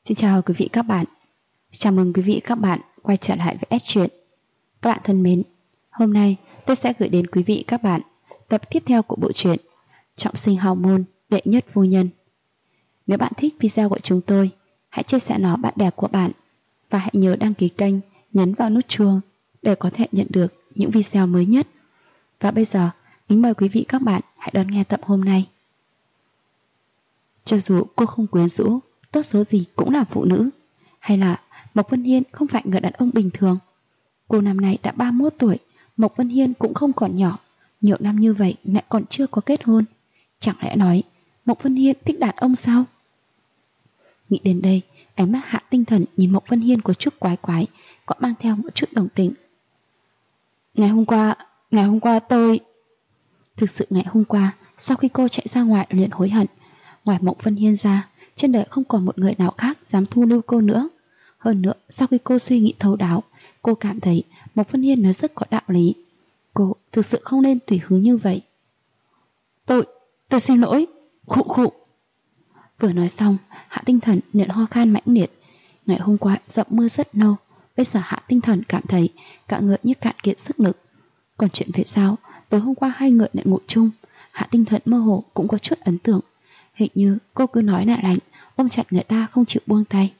Xin chào quý vị các bạn. Chào mừng quý vị các bạn quay trở lại với S Truyện. Các bạn thân mến, hôm nay tôi sẽ gửi đến quý vị các bạn tập tiếp theo của bộ truyện Trọng sinh hào môn đệ nhất phu nhân. Nếu bạn thích video của chúng tôi, hãy chia sẻ nó bạn bè của bạn và hãy nhớ đăng ký kênh, nhấn vào nút chuông để có thể nhận được những video mới nhất. Và bây giờ, kính mời quý vị các bạn hãy đón nghe tập hôm nay. Cho dù cô không quyến rũ, tốt số gì cũng là phụ nữ, hay là Mộc Vân Hiên không phải người đàn ông bình thường. Cô năm nay đã 31 tuổi, Mộc Vân Hiên cũng không còn nhỏ, nhiều năm như vậy lại còn chưa có kết hôn. Chẳng lẽ nói Mộc Vân Hiên thích đàn ông sao? Nghĩ đến đây, ánh mắt Hạ Tinh Thần nhìn Mộc Vân Hiên có chút quái quái, có mang theo một chút đồng tình. Ngày hôm qua tôi... Thực sự ngày hôm qua, sau khi cô chạy ra ngoài liền hối hận. Ngoài Mộc Vân Hiên ra, trên đời không còn một người nào khác dám thu lưu cô nữa. Hơn nữa, sau khi cô suy nghĩ thấu đáo, cô cảm thấy Mộc Vân Hiên nói rất có đạo lý. Cô thực sự không nên tùy hứng như vậy. Tôi xin lỗi. Khụ khụ. Vừa nói xong, Hạ Tinh Thần liền ho khan mãnh liệt. Ngày hôm qua dậm mưa rất lâu, bây giờ Hạ Tinh Thần cảm thấy cả người như cạn kiệt sức lực. Còn chuyện về sau, tối hôm qua hai người lại ngủ chung, Hạ Tinh Thần mơ hồ cũng có chút ấn tượng. Hình như cô cứ nói lại lạnh, ôm chặt người ta không chịu buông tay.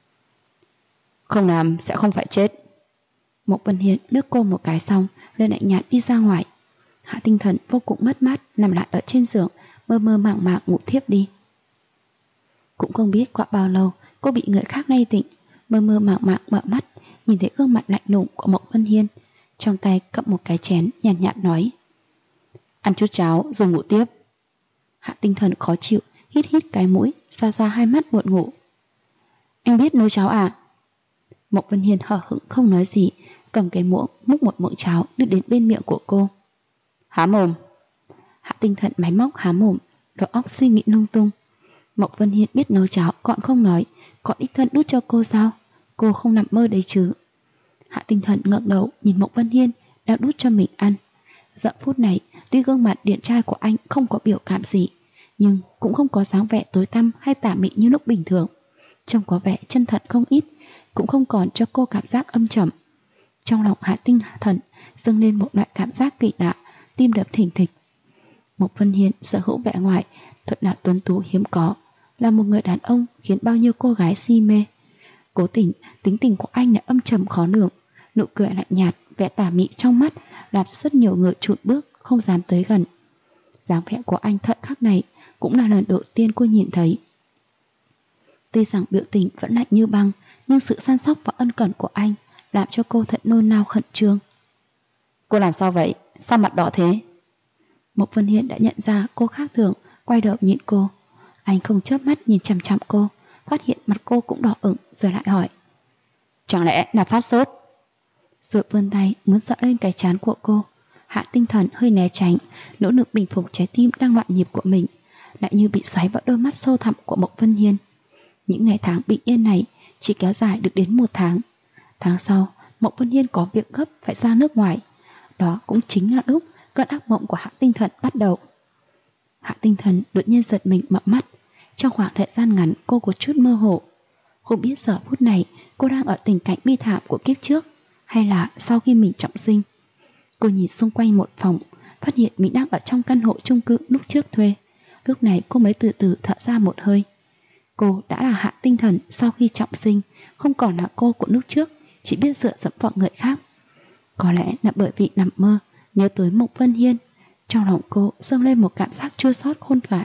Không làm sẽ không phải chết. Mộc Vân Hiên liếc cô một cái xong, lên lạnh nhạt đi ra ngoài. Hạ Tinh Thần vô cùng mất mát, nằm lại ở trên giường, mơ mơ màng màng ngủ thiếp đi. Cũng không biết qua bao lâu cô bị người khác lay tỉnh, mơ mơ màng màng mở mắt, nhìn thấy gương mặt lạnh lùng của Mộc Vân Hiên, trong tay cầm một cái chén nhàn nhạt nói: ăn chút cháo rồi ngủ tiếp. Hạ Tinh Thần khó chịu, hít cái mũi, xoa xoa hai mắt buồn ngủ. Anh biết nấu cháo à? Mộc Vân Hiên hờ hững không nói gì, cầm cái muỗng múc một muỗng cháo đưa đến bên miệng của cô. Há mồm. Hạ Tinh Thần máy móc há mồm, đầu óc suy nghĩ lung tung. Mộc Vân Hiên biết nấu cháo còn không nói, còn đích thân đút cho cô sao? Cô không nằm mơ đấy chứ. Hạ Tinh Thần ngẩng đầu nhìn Mộc Vân Hiên đang đút cho mình ăn. Giờ phút này, tuy gương mặt điển trai của anh không có biểu cảm gì, nhưng cũng không có dáng vẻ tối tăm hay tà mị như lúc bình thường. Trông có vẻ chân thật không ít, cũng không còn cho cô cảm giác âm trầm. Trong lòng Hạ Tinh Thần dâng lên một loại cảm giác kỳ lạ, tim đập thình thịch. Mộc Vân Hiên sở hữu vẻ ngoài thật là tuấn tú hiếm có, là một người đàn ông khiến bao nhiêu cô gái si mê. Cố tình, tính tình của anh lại âm trầm khó lường, nụ cười lạnh nhạt, vẻ tà mị trong mắt làm rất nhiều người chùn bước không dám tới gần. Dáng vẻ của anh thời khắc này cũng là lần đầu tiên cô nhìn thấy. Tuy rằng biểu tình vẫn lạnh như băng, nhưng sự săn sóc và ân cần của anh làm cho cô thật nôn nao khẩn trương. Cô làm sao vậy? Sao mặt đỏ thế? Mộc Vân Hiên đã nhận ra cô khác thường, quay đầu nhìn cô. Anh không chớp mắt nhìn chằm chằm cô, phát hiện mặt cô cũng đỏ ửng rồi lại hỏi: chẳng lẽ là phát sốt? Rồi vươn tay muốn dợ lên cái trán của cô. Hạ Tinh Thần hơi né tránh, nỗ lực bình phục trái tim đang loạn nhịp của mình, lại như bị xoáy vào đôi mắt sâu thẳm của Mộc Vân Hiên. Những ngày tháng bình yên này chỉ kéo dài được đến 1 tháng. Tháng sau, Mộc Vân Hiên có việc gấp phải ra nước ngoài. Đó cũng chính là lúc cơn ác mộng của Hạ Tinh Thần bắt đầu. Hạ Tinh Thần đột nhiên giật mình mở mắt. Trong khoảng thời gian ngắn cô có chút mơ hồ, không biết giờ phút này cô đang ở tình cảnh bi thảm của kiếp trước, hay là sau khi mình trọng sinh. Cô nhìn xung quanh một phòng, phát hiện mình đang ở trong căn hộ chung cư lúc trước thuê. Lúc này cô mới từ từ thở ra một hơi. Cô đã là Hạ Tinh Thần sau khi trọng sinh, không còn là cô của lúc trước, chỉ biết dựa dẫm vào người khác. Có lẽ là bởi vì nằm mơ, nhớ tới Mộc Vân Hiên, trong lòng cô dâng lên một cảm giác chua xót khôn cả.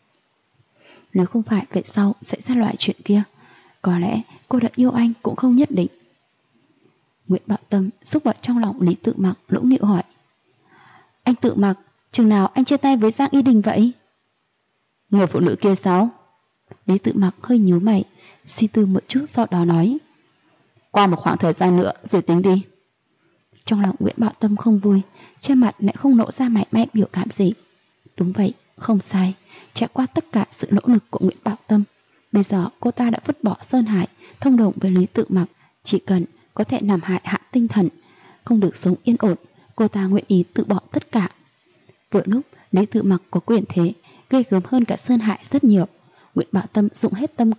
Nếu không phải về sau xảy ra loại chuyện kia, có lẽ cô đã yêu anh cũng không nhất định. Nguyễn Bảo Tâm xúc vào trong lòng Lý Tự Mặc, lũng nịu hỏi: anh Tự Mặc, chừng nào anh chia tay với Giang Y Đình vậy? Người phụ nữ kia sao? Lý Tự Mặc hơi nhíu mày, suy tư một chút sau đó nói: qua một khoảng thời gian nữa rồi tính đi. Trong lòng Nguyễn Bảo Tâm không vui, trên mặt lại không nổ ra mảy may biểu cảm gì. Đúng vậy, không sai. Trải qua tất cả sự nỗ lực của Nguyễn Bảo Tâm, bây giờ cô ta đã vứt bỏ Sơn Hải, thông đồng với Lý Tự Mặc. Chỉ cần có thể làm hại Hạ Tinh Thần, không được sống yên ổn, cô ta nguyện ý từ bỏ tất cả. Vừa lúc Lý Tự Mặc có quyền thế, ghê gớm hơn cả Sơn Hải rất nhiều. Nguyễn Bảo Tâm dụng hết tâm cơ,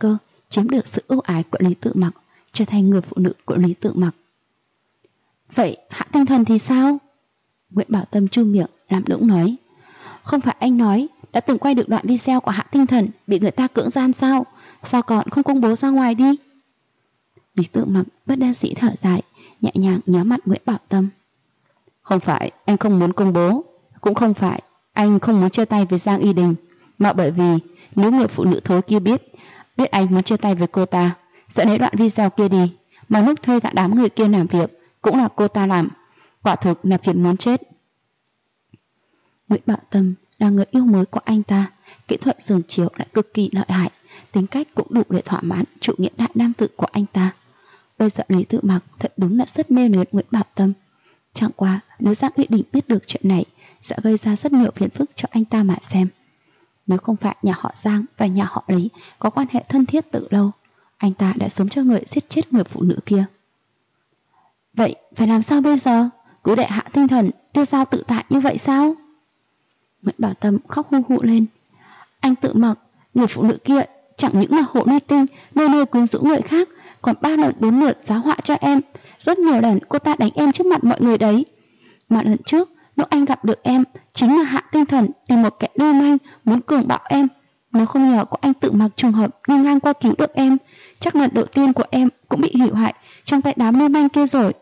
chiếm được sự ưu ái của Lý Tự Mặc, trở thành người phụ nữ của Lý Tự Mặc. Vậy Hạ Tinh Thần thì sao? Nguyễn Bảo Tâm chu miệng làm nũng nói. Không phải anh nói đã từng quay được đoạn video của Hạ Tinh Thần bị người ta cưỡng gian sao? Sao còn không công bố ra ngoài đi? Lý Tự Mặc bất đắc dĩ thở dài, nhẹ nhàng nhớ mặt Nguyễn Bảo Tâm. Không phải anh không muốn công bố, cũng không phải anh không muốn chia tay với Giang Y Đình, mà bởi vì nếu người phụ nữ thối kia biết anh muốn chia tay với cô ta, sẽ lấy đoạn video kia đi, mà lúc thuê cả đám người kia làm việc cũng là cô ta làm, quả thực là phiền muốn chết. Nguyễn Bảo Tâm là người yêu mới của anh ta, kỹ thuật giường chiếu lại cực kỳ lợi hại, tính cách cũng đủ để thỏa mãn chủ nghĩa đại nam tử của anh ta. Bây giờ Lý Tự Mặc thật đúng là rất mê luyến Nguyễn Bảo Tâm. Chẳng qua nếu Giang Y Đình biết được chuyện này sẽ gây ra rất nhiều phiền phức cho anh ta mà xem. Nếu không phải nhà họ Giang và nhà họ Lý có quan hệ thân thiết từ lâu, anh ta đã sớm cho người giết chết người phụ nữ kia. Vậy phải làm sao bây giờ? Cứ để Hạ Tinh Thần tiêu dao tự tại như vậy sao? Nguyễn Bảo Tâm khóc hu hụ lên. Anh Tự Mặc, người phụ nữ kia chẳng những là hộ ly tinh, nơi nơi quyến rũ người khác, còn 3 lần 4 lượt giáo họa cho em. Rất nhiều lần cô ta đánh em trước mặt mọi người đấy. Mà lần trước lúc anh gặp được em, chính là Hạ Tinh Thần tìm một kẻ lưu manh muốn cường bạo em. Nếu không nhờ có anh Tự Mặc trùng hợp đi ngang qua cứu được em, chắc lần đầu tiên của em cũng bị hủy hoại trong tay đám lưu manh kia rồi.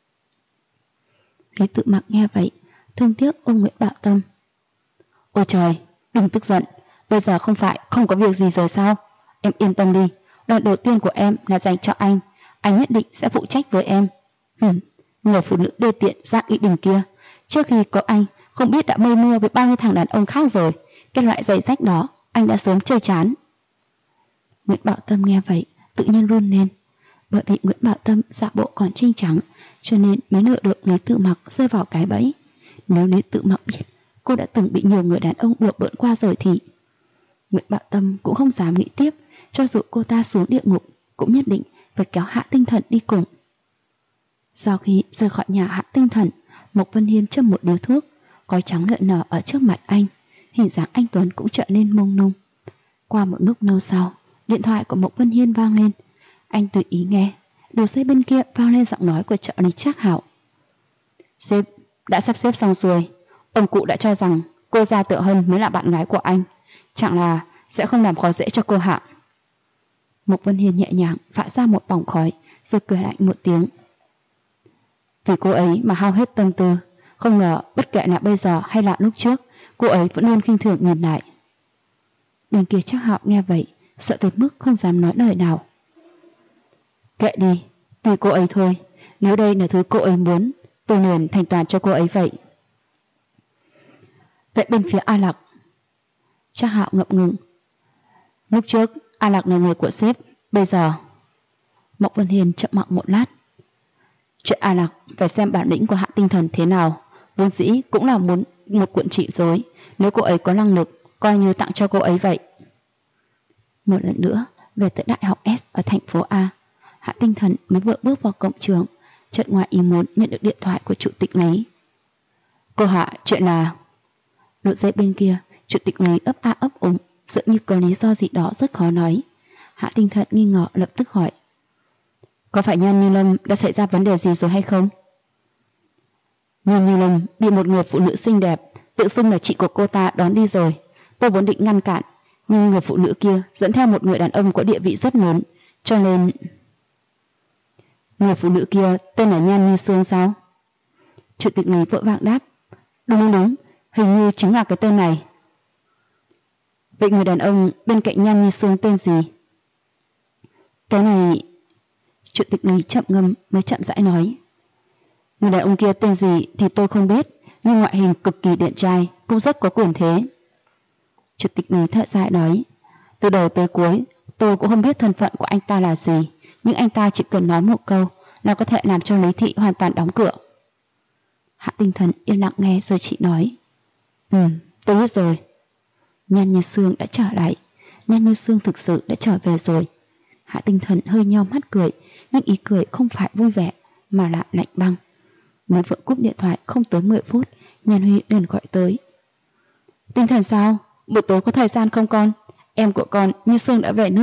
Lý Tự Mặc nghe vậy, thương tiếc ôm Nguyễn Bảo Tâm. Ôi trời, đừng tức giận, bây giờ không phải không có việc gì rồi sao? Em yên tâm đi, lần đầu tiên của em là dành cho anh nhất định sẽ phụ trách với em. Người phụ nữ đê tiện Giang Y Đình kia, trước khi có anh không biết đã mây mưa với bao nhiêu thằng đàn ông khác rồi, cái loại giày rách đó anh đã sớm chơi chán. Nguyễn Bảo Tâm nghe vậy tự nhiên run lên, bởi vì Nguyễn Bảo Tâm giả bộ còn trinh trắng, cho nên mới lựa được Lý Tự Mặc rơi vào cái bẫy. Nếu Lý Tự Mặc biết cô đã từng bị nhiều người đàn ông đùa bỡn qua rồi thì Nguyễn Bảo Tâm cũng không dám nghĩ tiếp, cho dù cô ta xuống địa ngục cũng nhất định phải kéo Hạ Tinh Thần đi cùng. Sau khi rời khỏi nhà Hạ Tinh Thần, Mộc Vân Hiên châm một điếu thuốc, khói trắng lượn lờ ở trước mặt anh, hình dáng anh Tuấn cũng trở nên mông lung. Qua một lúc lâu sau, điện thoại của Mộc Vân Hiên vang lên. Anh tùy ý nghe, đầu dây bên kia vang lên giọng nói của trợ lý Trác Hạo. Sếp đã sắp xếp xong xuôi, ông cụ đã cho rằng cô Gia Tự Hân mới là bạn gái của anh, chẳng là sẽ không làm khó dễ cho cô Hạ. Mộc Vân Hiên nhẹ nhàng phả ra một vòng khói, rồi cười lạnh một tiếng. Vì cô ấy mà hao hết tâm tư, không ngờ bất kể là bây giờ hay là lúc trước, cô ấy vẫn luôn khinh thường nhìn lại. Bên kia Trác Hạo nghe vậy, sợ tới mức không dám nói lời nào. Kệ đi, tùy cô ấy thôi, nếu đây là thứ cô ấy muốn, tôi liền thành toàn cho cô ấy vậy. Vậy bên phía A Lạc, Trác Hạo ngập ngừng. Lúc trước A Lạc là người của sếp, bây giờ... Mộc Vân Hiên chậm mặc một lát. Chuyện A Lạc phải xem bản lĩnh của Hạ Tinh Thần thế nào, vốn dĩ cũng là muốn một cuộn trị rối, nếu cô ấy có năng lực, coi như tặng cho cô ấy vậy. Một lần nữa, về tới Đại học S ở thành phố A, Hạ Tinh Thần mới vừa bước vào cổng trường, chợt ngoài ý muốn nhận được điện thoại của chủ tịch Lý. Cô Hạ, chuyện là... Đầu dây bên kia, chủ tịch Lý ấp a ấp úng, dường như có lý do gì đó rất khó nói. Hạ Tinh Thần nghi ngờ lập tức hỏi. Có phải Nhan Như Lâm đã xảy ra vấn đề gì rồi hay không? Nhan Như Lâm bị một người phụ nữ xinh đẹp, tự xưng là chị của cô ta đón đi rồi. Tôi vốn định ngăn cản, nhưng người phụ nữ kia dẫn theo một người đàn ông có địa vị rất lớn, cho nên... Người phụ nữ kia tên là Nhan Như Sương sao? Chủ tịch Lý vội vàng đáp. Đúng, hình như chính là cái tên này. Vậy người đàn ông bên cạnh Nhan Như Sương tên gì? Cái này... Chủ tịch Lý chậm ngâm mới chậm rãi nói. Người đàn ông kia tên gì thì tôi không biết, nhưng ngoại hình cực kỳ điển trai, cũng rất có quyền thế. Chủ tịch Lý thở dài nói. Từ đầu tới cuối, tôi cũng không biết thân phận của anh ta là gì, nhưng anh ta chỉ cần nói một câu là có thể làm cho Lý thị hoàn toàn đóng cửa. Hạ Tinh Thần yên lặng nghe rồi chị nói. Tôi biết rồi. Nhan Như Sương đã trở lại. Nhan Như Sương thực sự đã trở về rồi. Hạ Tinh Thần hơi nheo mắt cười, nhưng ý cười không phải vui vẻ mà là lạnh băng. Mới vừa cúp điện thoại không tới 10 phút, Nhan Huy liền gọi tới. Tinh Thần sao? Buổi tối có thời gian không con? Em của con Như Sương đã về nước,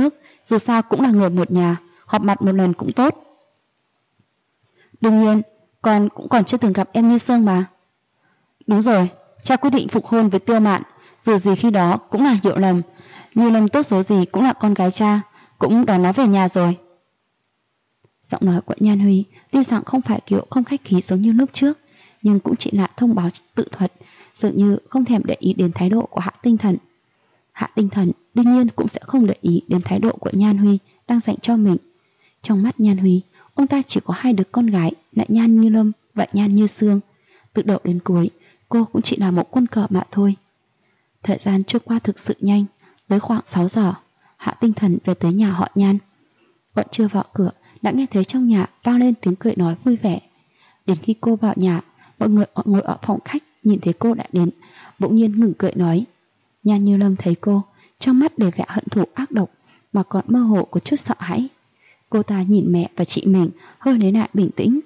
dù sao cũng là người một nhà, họp mặt một lần cũng tốt. Đương nhiên, con cũng còn chưa từng gặp em Như Sương mà. Đúng rồi, cha quyết định phục hôn với Tiêu Mạn, dù gì khi đó cũng là hiểu lầm. Như Lâm tốt xấu gì cũng là con gái cha, cũng đón nó về nhà rồi. Giọng nói của Nhan Huy tuy rằng không phải kiểu không khách khí giống như lúc trước, nhưng cũng chỉ là thông báo tự thuật, dường như không thèm để ý đến thái độ của Hạ Tinh Thần. Hạ Tinh Thần đương nhiên cũng sẽ không để ý đến thái độ của Nhan Huy đang dành cho mình. Trong mắt Nhan Huy, ông ta chỉ có hai đứa con gái là Nhan Như Lâm và Nhan Như Sương. Từ đầu đến cuối, cô cũng chỉ là một quân cờ mà thôi. Thời gian trôi qua thực sự nhanh, tới khoảng 6 giờ, Hạ Tinh Thần về tới nhà họ Nhan. Vẫn chưa vào cửa, đã nghe thấy trong nhà vang lên tiếng cười nói vui vẻ. Đến khi cô vào nhà, mọi người ngồi ở phòng khách nhìn thấy cô đã đến, bỗng nhiên ngừng cười nói. Nhan Như Lâm thấy cô, trong mắt đầy vẻ hận thù ác độc, mà còn mơ hồ có chút sợ hãi. Cô ta nhìn mẹ và chị mình hơi lấy lại bình tĩnh.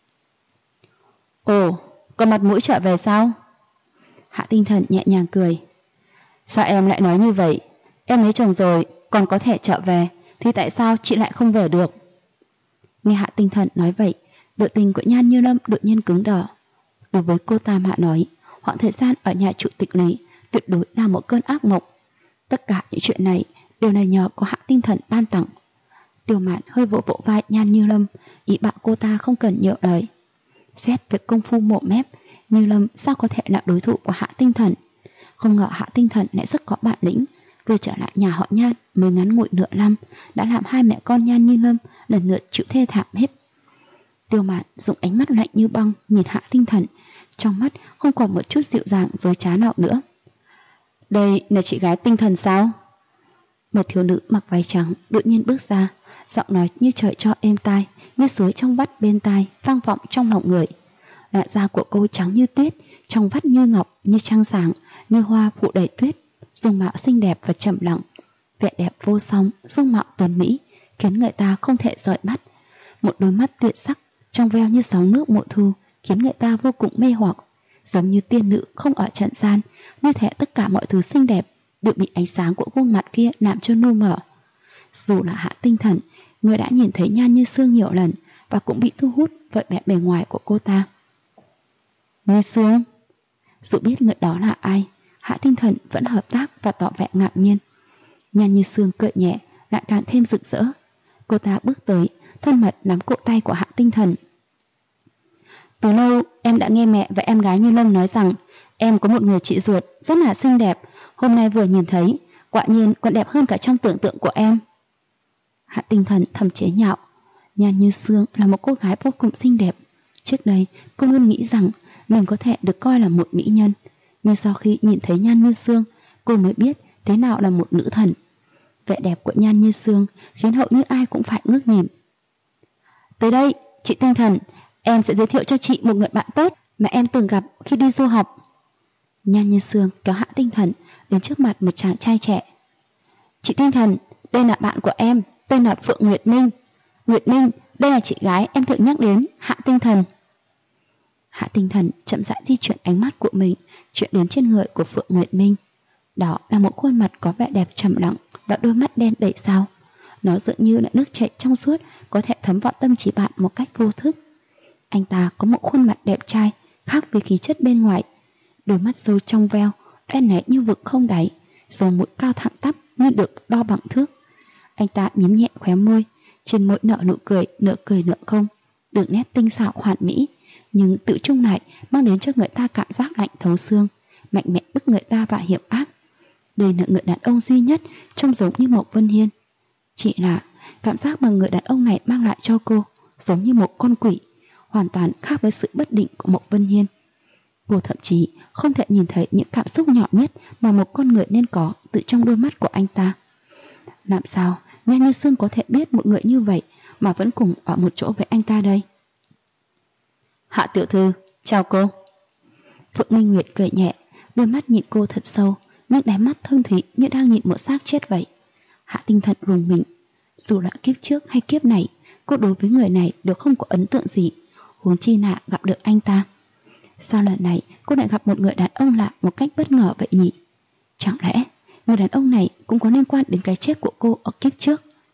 Ồ, con mặt mũi trở về sao? Hạ Tinh Thần nhẹ nhàng cười. Sao em lại nói như vậy? Em lấy chồng rồi, còn có thể trở về, thì tại sao chị lại không về được? Nghe Hạ Tinh Thần nói vậy, biểu tình của Nhan Như Lâm đột nhiên cứng đờ. Đối với cô ta mà nói, khoảng thời gian ở nhà chủ tịch Lý tuyệt đối là một cơn ác mộng. Tất cả những chuyện này đều là nhờ có Hạ Tinh Thần ban tặng. Tiêu Mạn hơi vỗ vỗ vai Nhan Như Lâm, ý bảo cô ta không cần nhiều lời. Xét về công phu mổ mép, Như Lâm sao có thể là đối thủ của Hạ Tinh Thần? Không ngờ Hạ Tinh Thần lại rất có bản lĩnh, vừa trở lại nhà họ Nhan mới ngắn ngủi nửa năm đã làm hai mẹ con Nhan Như Lâm lần lượt chịu thê thảm hết. Tiêu Mạn dùng ánh mắt lạnh như băng nhìn Hạ Tinh Thần, trong mắt không còn một chút dịu dàng dối trá nào nữa. Đây là chị gái Tinh Thần sao? Một thiếu nữ mặc váy trắng đột nhiên bước ra, giọng nói như trời cho êm tai, như suối trong vắt bên tai vang vọng trong lòng người. Làn da của cô trắng như tuyết, trong vắt như ngọc, như trăng sáng, như hoa phủ đầy tuyết, dung mạo xinh đẹp và trầm lặng, vẻ đẹp vô song, dung mạo tuấn mỹ, khiến người ta không thể rời mắt. Một đôi mắt tuyệt sắc, trong veo như sóng nước mùa thu, khiến người ta vô cùng mê hoặc, giống như tiên nữ không ở trần gian, như thể tất cả mọi thứ xinh đẹp đều bị ánh sáng của gương mặt kia làm cho nu mờ. Dù là Hạ Tinh Thần, người đã nhìn thấy Nhan Như Sương nhiều lần và cũng bị thu hút bởi vẻ bề ngoài của cô ta. Như Sương? Dù biết người đó là ai, Hạ Tinh Thần vẫn hợp tác và tỏ vẻ ngạc nhiên. Nhan Như Sương cười nhẹ, lại càng thêm rực rỡ. Cô ta bước tới, thân mật nắm cổ tay của Hạ Tinh Thần. Từ lâu em đã nghe mẹ và em gái Như Lâm nói rằng em có một người chị ruột rất là xinh đẹp. Hôm nay vừa nhìn thấy, quả nhiên còn đẹp hơn cả trong tưởng tượng của em. Hạ Tinh Thần thầm chế nhạo. Nhan Như Sương là một cô gái vô cùng xinh đẹp. Trước đây cô luôn nghĩ rằng mình có thể được coi là một mỹ nhân, nhưng sau khi nhìn thấy Nhan Như Sương, cô mới biết thế nào là một nữ thần. Vẻ đẹp của Nhan Như Sương khiến hầu như ai cũng phải ngước nhìn. Tới đây, chị Tinh Thần, em sẽ giới thiệu cho chị một người bạn tốt mà em từng gặp khi đi du học. Nhan Như Sương kéo Hạ Tinh Thần đến trước mặt một chàng trai trẻ. Chị Tinh Thần, đây là bạn của em, tên là Phượng Nguyệt Minh. Nguyệt Minh, đây là chị gái em thường nhắc đến, Hạ Tinh Thần. Hạ Tinh Thần chậm rãi di chuyển ánh mắt của mình chuyển đến trên người của Phượng Nguyệt Minh. Đó là một khuôn mặt có vẻ đẹp trầm lặng và đôi mắt đen đầy sao. Nó dường như là nước chảy trong suốt, có thể thấm vào tâm trí bạn một cách vô thức. Anh ta có một khuôn mặt đẹp trai, khác với khí chất bên ngoài. Đôi mắt sâu trong veo, đen láy như vực không đáy, sống mũi cao thẳng tắp như được đo bằng thước. Anh ta mím nhẹ khóe môi, trên môi nở nụ cười nửa không, đường nét tinh xảo hoàn mỹ, nhưng tự trung lại mang đến cho người ta cảm giác lạnh thấu xương, mạnh mẽ bức người ta vào hiểm ác. Đây là người đàn ông duy nhất trông giống như Mộc Vân Hiên. Chỉ là cảm giác mà người đàn ông này mang lại cho cô giống như một con quỷ, hoàn toàn khác với sự bất định của Mộc Vân Hiên. Cô thậm chí không thể nhìn thấy những cảm xúc nhỏ nhất mà một con người nên có từ trong đôi mắt của anh ta. Làm sao Nhan Như Sương có thể biết một người như vậy mà vẫn cùng ở một chỗ với anh ta đây? Hạ tiểu thư, chào cô. Phượng Minh Nguyệt cười nhẹ, đôi mắt nhìn cô thật sâu, những đáy mắt thâm thúy như đang nhìn một xác chết vậy. Hạ Tinh Thần rùng mình. Dù là kiếp trước hay kiếp này, cô đối với người này đều không có ấn tượng gì, huống chi là gặp được anh ta. Sao lần này cô lại gặp một người đàn ông lạ một cách bất ngờ vậy nhỉ? Chẳng lẽ người đàn ông này cũng có liên quan đến cái chết của cô ở kiếp trước?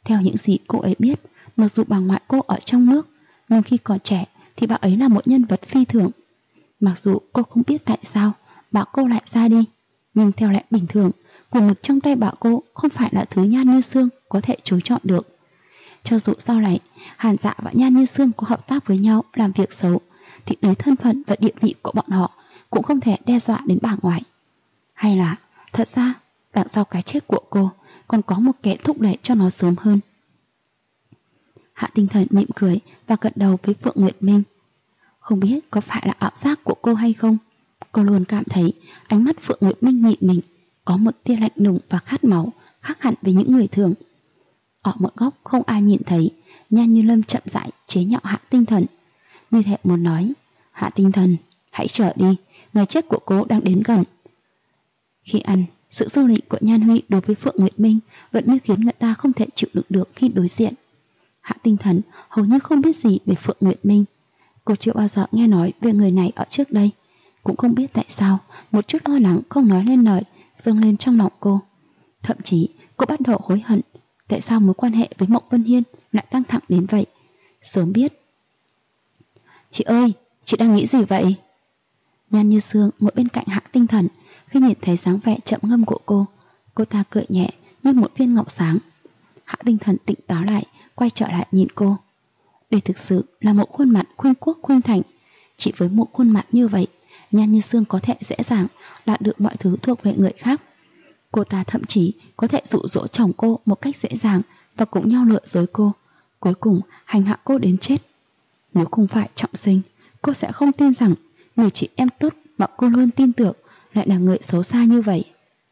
Theo những gì cô ấy biết, mặc dù bà ngoại cô ở trong nước, nhưng khi còn trẻ thì bà ấy là một nhân vật phi thường. Mặc dù cô không biết tại sao bà cô lại ra đi, nhưng theo lẽ bình thường, quyền lực trong tay bà cô không phải là thứ Nhan Như Sương có thể chối chọn được. Cho dù sau này Hàn Dạ và Nhan Như Sương có hợp tác với nhau làm việc xấu, thì đến thân phận và địa vị của bọn họ cũng không thể đe dọa đến bà ngoại. Hay là thật ra đằng sau cái chết của cô còn có một kẻ thúc đẩy cho nó sớm hơn. Hạ Tinh Thần mỉm cười và gật đầu với Phượng Nguyệt Minh. Không biết có phải là ảo giác của cô hay không, cô luôn cảm thấy ánh mắt Phượng Nguyệt Minh nhìn mình có một tia lạnh lùng và khát máu, khác hẳn với những người thường. Ở một góc không ai nhìn thấy, Nhan Như Lâm chậm rãi chế nhạo Hạ Tinh Thần, như thể muốn nói: Hạ Tinh Thần, hãy trở đi, ngày chết của cô đang đến gần. Khi ăn, sự du lịch của Nhan Huy đối với Phượng Nguyệt Minh gần như khiến người ta không thể chịu đựng được khi đối diện. Hạ Tinh Thần hầu như không biết gì về Phượng Nguyệt Minh. Cô chưa bao giờ nghe nói về người này ở trước đây. Cũng không biết tại sao một chút lo lắng không nói lên lời dâng lên trong lòng cô. Thậm chí cô bắt đầu hối hận tại sao mối quan hệ với Mộc Vân Hiên lại căng thẳng đến vậy. Sớm biết. Chị ơi, chị đang nghĩ gì vậy? Nhan Như Sương ngồi bên cạnh Hạ Tinh Thần. Khi nhìn thấy dáng vẻ chậm ngâm của cô ta cười nhẹ như một viên ngọc sáng. Hạ Tinh Thần tỉnh táo lại, quay trở lại nhìn cô. Đây thực sự là một khuôn mặt khuynh quốc khuynh thành. Chỉ với một khuôn mặt như vậy, Nhan Như Sương có thể dễ dàng đạt được mọi thứ thuộc về người khác. Cô ta thậm chí có thể dụ dỗ chồng cô một cách dễ dàng và cùng nhau lừa dối cô, cuối cùng hành hạ cô đến chết. Nếu không phải Trọng Sinh, cô sẽ không tin rằng người chị em tốt mà cô luôn tin tưởng lại là người xấu xa như vậy.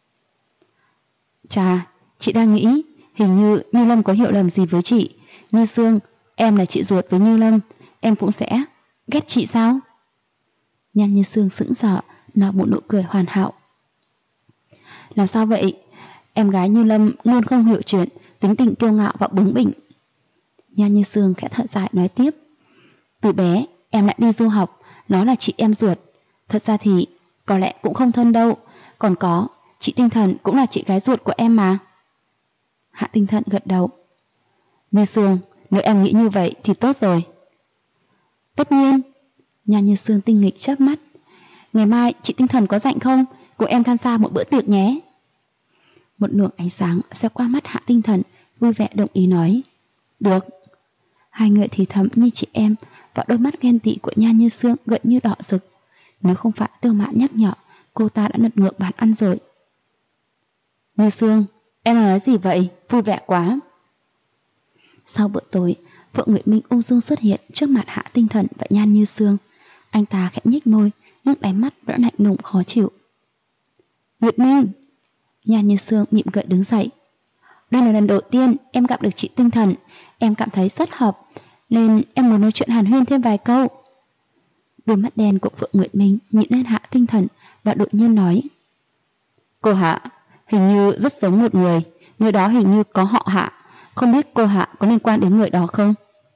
Chà, chị đang nghĩ hình như Như Lâm có hiểu lầm gì với chị. Như Sương, em là chị ruột với Như Lâm, em cũng sẽ ghét chị sao? Nhan Như Sương sững sờ, nở một nụ cười hoàn hảo. Làm sao vậy? Em gái Như Lâm luôn không hiểu chuyện, tính tình kiêu ngạo và bướng bỉnh. Nhan Như Sương khẽ thở dài nói tiếp. Từ bé em lại đi du học, nó là chị em ruột. Thật ra thì có lẽ cũng không thân đâu. Còn có, chị Tinh Thần cũng là chị gái ruột của em mà. Hạ Tinh Thần gật đầu. Như Sương, nếu em nghĩ như vậy thì tốt rồi. Tất nhiên. Nhan Như Sương tinh nghịch chớp mắt. Ngày mai chị Tinh Thần có rảnh không? Cùng em tham gia một bữa tiệc nhé. Một luồng ánh sáng sẽ qua mắt Hạ Tinh Thần, vui vẻ đồng ý nói. Được. Hai người thì thầm như chị em, và đôi mắt ghen tị của Nhan Như Sương gợi như đỏ rực. Nếu không phải Tiêu Mạn nhắc nhở, cô ta đã lật ngược bàn ăn rồi. Như Sương, em nói gì vậy? Vui vẻ quá. Sau bữa tối, Phượng Nguyệt Minh ung dung xuất hiện trước mặt Hạ Tinh Thần và Nhan Như Sương. Anh ta khẽ nhếch môi, nhưng đáy mắt vẫn lạnh lùng khó chịu. Nguyệt Minh! Nhan Như Sương mỉm cười đứng dậy. Đây là lần đầu tiên em gặp được chị Tinh Thần, em cảm thấy rất hợp, nên em muốn nói chuyện hàn huyên thêm vài câu. Đôi mắt đen của Phượng Nguyệt Minh nhìn lên Hạ Tinh Thần và đột nhiên nói. Cô Hạ, hình như rất giống một người đó hình như có họ Hạ, không biết cô Hạ có liên quan đến người đó không?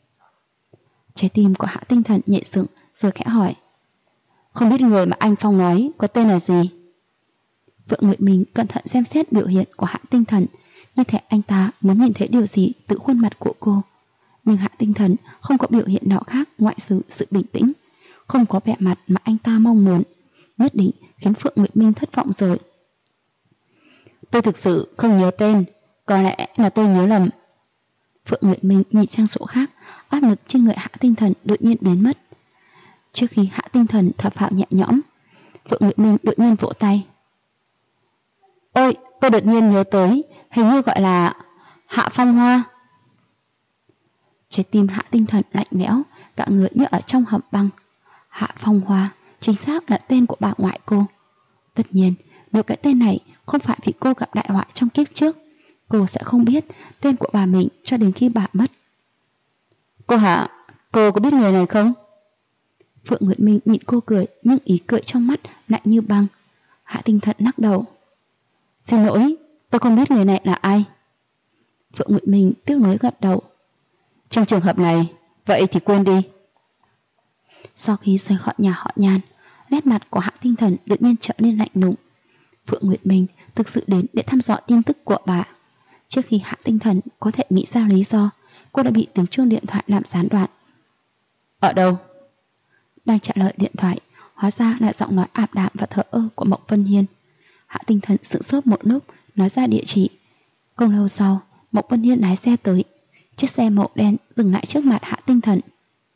Trái tim của Hạ Tinh Thần nhẹ dựng rồi khẽ hỏi. Không biết người mà anh Phong nói có tên là gì? Phượng Nguyệt Minh cẩn thận xem xét biểu hiện của Hạ Tinh Thần, như thể anh ta muốn nhìn thấy điều gì từ khuôn mặt của cô. Nhưng Hạ Tinh Thần không có biểu hiện nào khác ngoại trừ sự bình tĩnh, không có vẻ mặt mà anh ta mong muốn, nhất định khiến Phượng Nguyệt Minh thất vọng rồi. Tôi thực sự không nhớ tên, có lẽ là tôi nhớ lầm. Phượng Nguyệt Minh nhìn sang chỗ khác, áp lực trên người Hạ Tinh Thần đột nhiên biến mất. Trước khi Hạ Tinh Thần thở phào nhẹ nhõm, Phượng Nguyệt Minh đột nhiên vỗ tay. Ôi, tôi đột nhiên nhớ tới, hình như gọi là Hạ Phong Hoa. Trái tim Hạ Tinh Thần lạnh lẽo, cả người như ở trong hầm băng. Hạ Phong Hoa chính xác là tên của bà ngoại cô. Tất nhiên, nếu cái tên này không phải vì cô gặp đại họa trong kiếp trước, cô sẽ không biết tên của bà mình cho đến khi bà mất. Cô Hạ, cô có biết người này không? Phượng Nguyệt Minh nhìn cô cười, nhưng ý cười trong mắt lạnh như băng. Hạ Tinh Thần lắc đầu. Xin lỗi, tôi không biết người này là ai. Phượng Nguyệt Minh tiếc nuối gật đầu. Trong trường hợp này, vậy thì quên đi. Sau khi rời khỏi nhà họ Nhan, nét mặt của Hạ Tinh Thần đột nhiên trở nên lạnh lùng. Phượng Nguyệt Minh thực sự đến để thăm dò tin tức của bà. Trước khi Hạ Tinh Thần có thể nghĩ ra lý do, cô đã bị tiếng chuông điện thoại làm gián đoạn. Ở đâu? Đang trả lời điện thoại, hóa ra là giọng nói ảm đạm và thờ ơ của Mộc Vân Hiên. Hạ Tinh Thần sững sốt một lúc, nói ra địa chỉ. Không lâu sau, Mộc Vân Hiên lái xe tới. Chiếc xe màu đen dừng lại trước mặt Hạ Tinh Thần.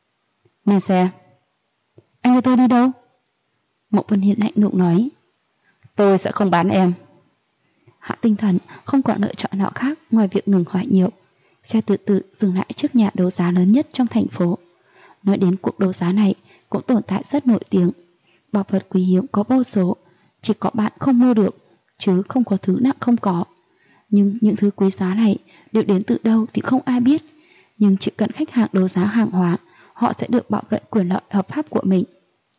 Lên xe. Anh đưa tôi đi đâu? Mộc Vân Hiên lạnh lùng nói. Tôi sẽ không bán em. Hạ Tinh Thần không còn lựa chọn nào khác ngoài việc ngừng hỏi nhiều. Xe từ từ dừng lại trước nhà đấu giá lớn nhất trong thành phố. Nói đến cuộc đấu giá này cũng tồn tại rất nổi tiếng. Bảo vật quý hiếm có vô số, chỉ có bạn không mua được, chứ không có thứ nặng không có. Nhưng những thứ quý giá này đều đến từ đâu thì không ai biết. Nhưng chỉ cần khách hàng đấu giá hàng hóa, họ sẽ được bảo vệ quyền lợi hợp pháp của mình.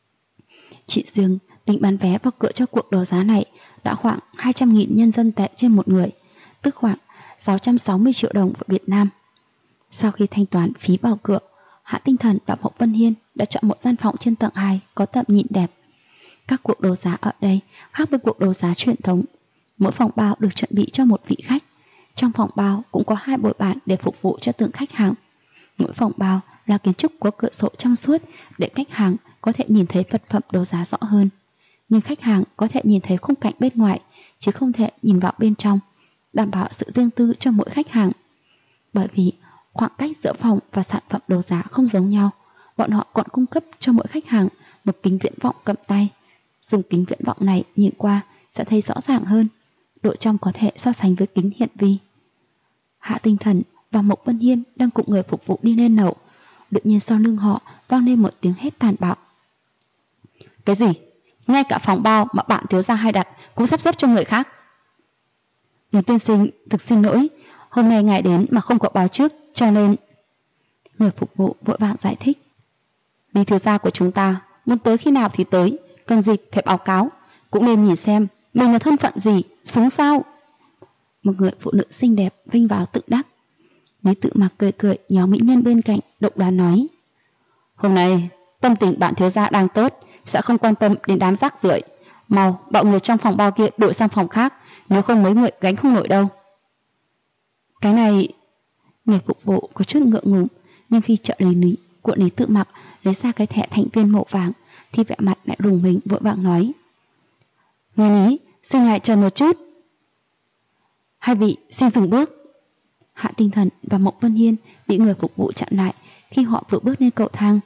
Chỉ riêng tính bán vé vào cửa cho cuộc đấu giá này đã khoảng 200.000 nhân dân tệ trên một người, tức khoảng 660 triệu đồng của Việt Nam. Sau khi thanh toán phí vào cửa, Hạ Tinh Thần và Mộc Vân Hiên đã chọn một gian phòng trên tầng 2 có tầm nhìn đẹp. Các cuộc đấu giá ở đây khác với cuộc đấu giá truyền thống. Mỗi phòng bao được chuẩn bị cho một vị khách. Trong phòng bao cũng có 2 bồi bàn để phục vụ cho từng khách hàng. Mỗi phòng bao là kiến trúc có cửa sổ trong suốt để khách hàng có thể nhìn thấy vật phẩm đấu giá rõ hơn. Nhưng khách hàng có thể nhìn thấy khung cảnh bên ngoài, chứ không thể nhìn vào bên trong, đảm bảo sự riêng tư cho mỗi khách hàng. Bởi vì khoảng cách giữa phòng và sản phẩm đấu giá không giống nhau, bọn họ còn cung cấp cho mỗi khách hàng một kính viễn vọng cầm tay. Dùng kính viễn vọng này nhìn qua sẽ thấy rõ ràng hơn, độ trong có thể so sánh với kính hiển vi. Hạ Tinh Thần và Mộc Vân Hiên đang cùng người phục vụ đi lên lầu. Đột nhiên sau lưng họ vang lên một tiếng hét tàn bạo. Cái gì? Ngay cả phòng bao mà bạn thiếu gia hay đặt cũng sắp xếp cho người khác. Người tiên sinh, thực xin lỗi, hôm nay ngài đến mà không có báo trước, cho nên... Người phục vụ vội vàng giải thích. Lý thiếu gia của chúng ta muốn tới khi nào thì tới, cần gì phải báo cáo, cũng nên nhìn xem mình là thân phận gì, xứng sao. Một người phụ nữ xinh đẹp vinh váo tự đắc. Lý Tự Mặc cười cười nhó mỹ nhân bên cạnh, độc đoán nói. Hôm nay tâm tình bạn thiếu gia đang tốt, sẽ không quan tâm đến đám rác rưởi. Mau bảo người trong phòng bao kia đổi sang phòng khác, nếu không mấy người gánh không nổi đâu. Cái này... Người phục vụ có chút ngượng ngùng, nhưng khi trợ lý của Lý Tự Mặc lấy ra cái thẻ thành viên màu vàng thì vẻ mặt lại rùng mình vội vàng nói. Ngài Lý, xin ngài chờ một chút. Hai vị xin dừng bước. Hạ Tinh Thần và Mộc Vân Hiên bị người phục vụ chặn lại khi họ vừa bước lên cầu thang.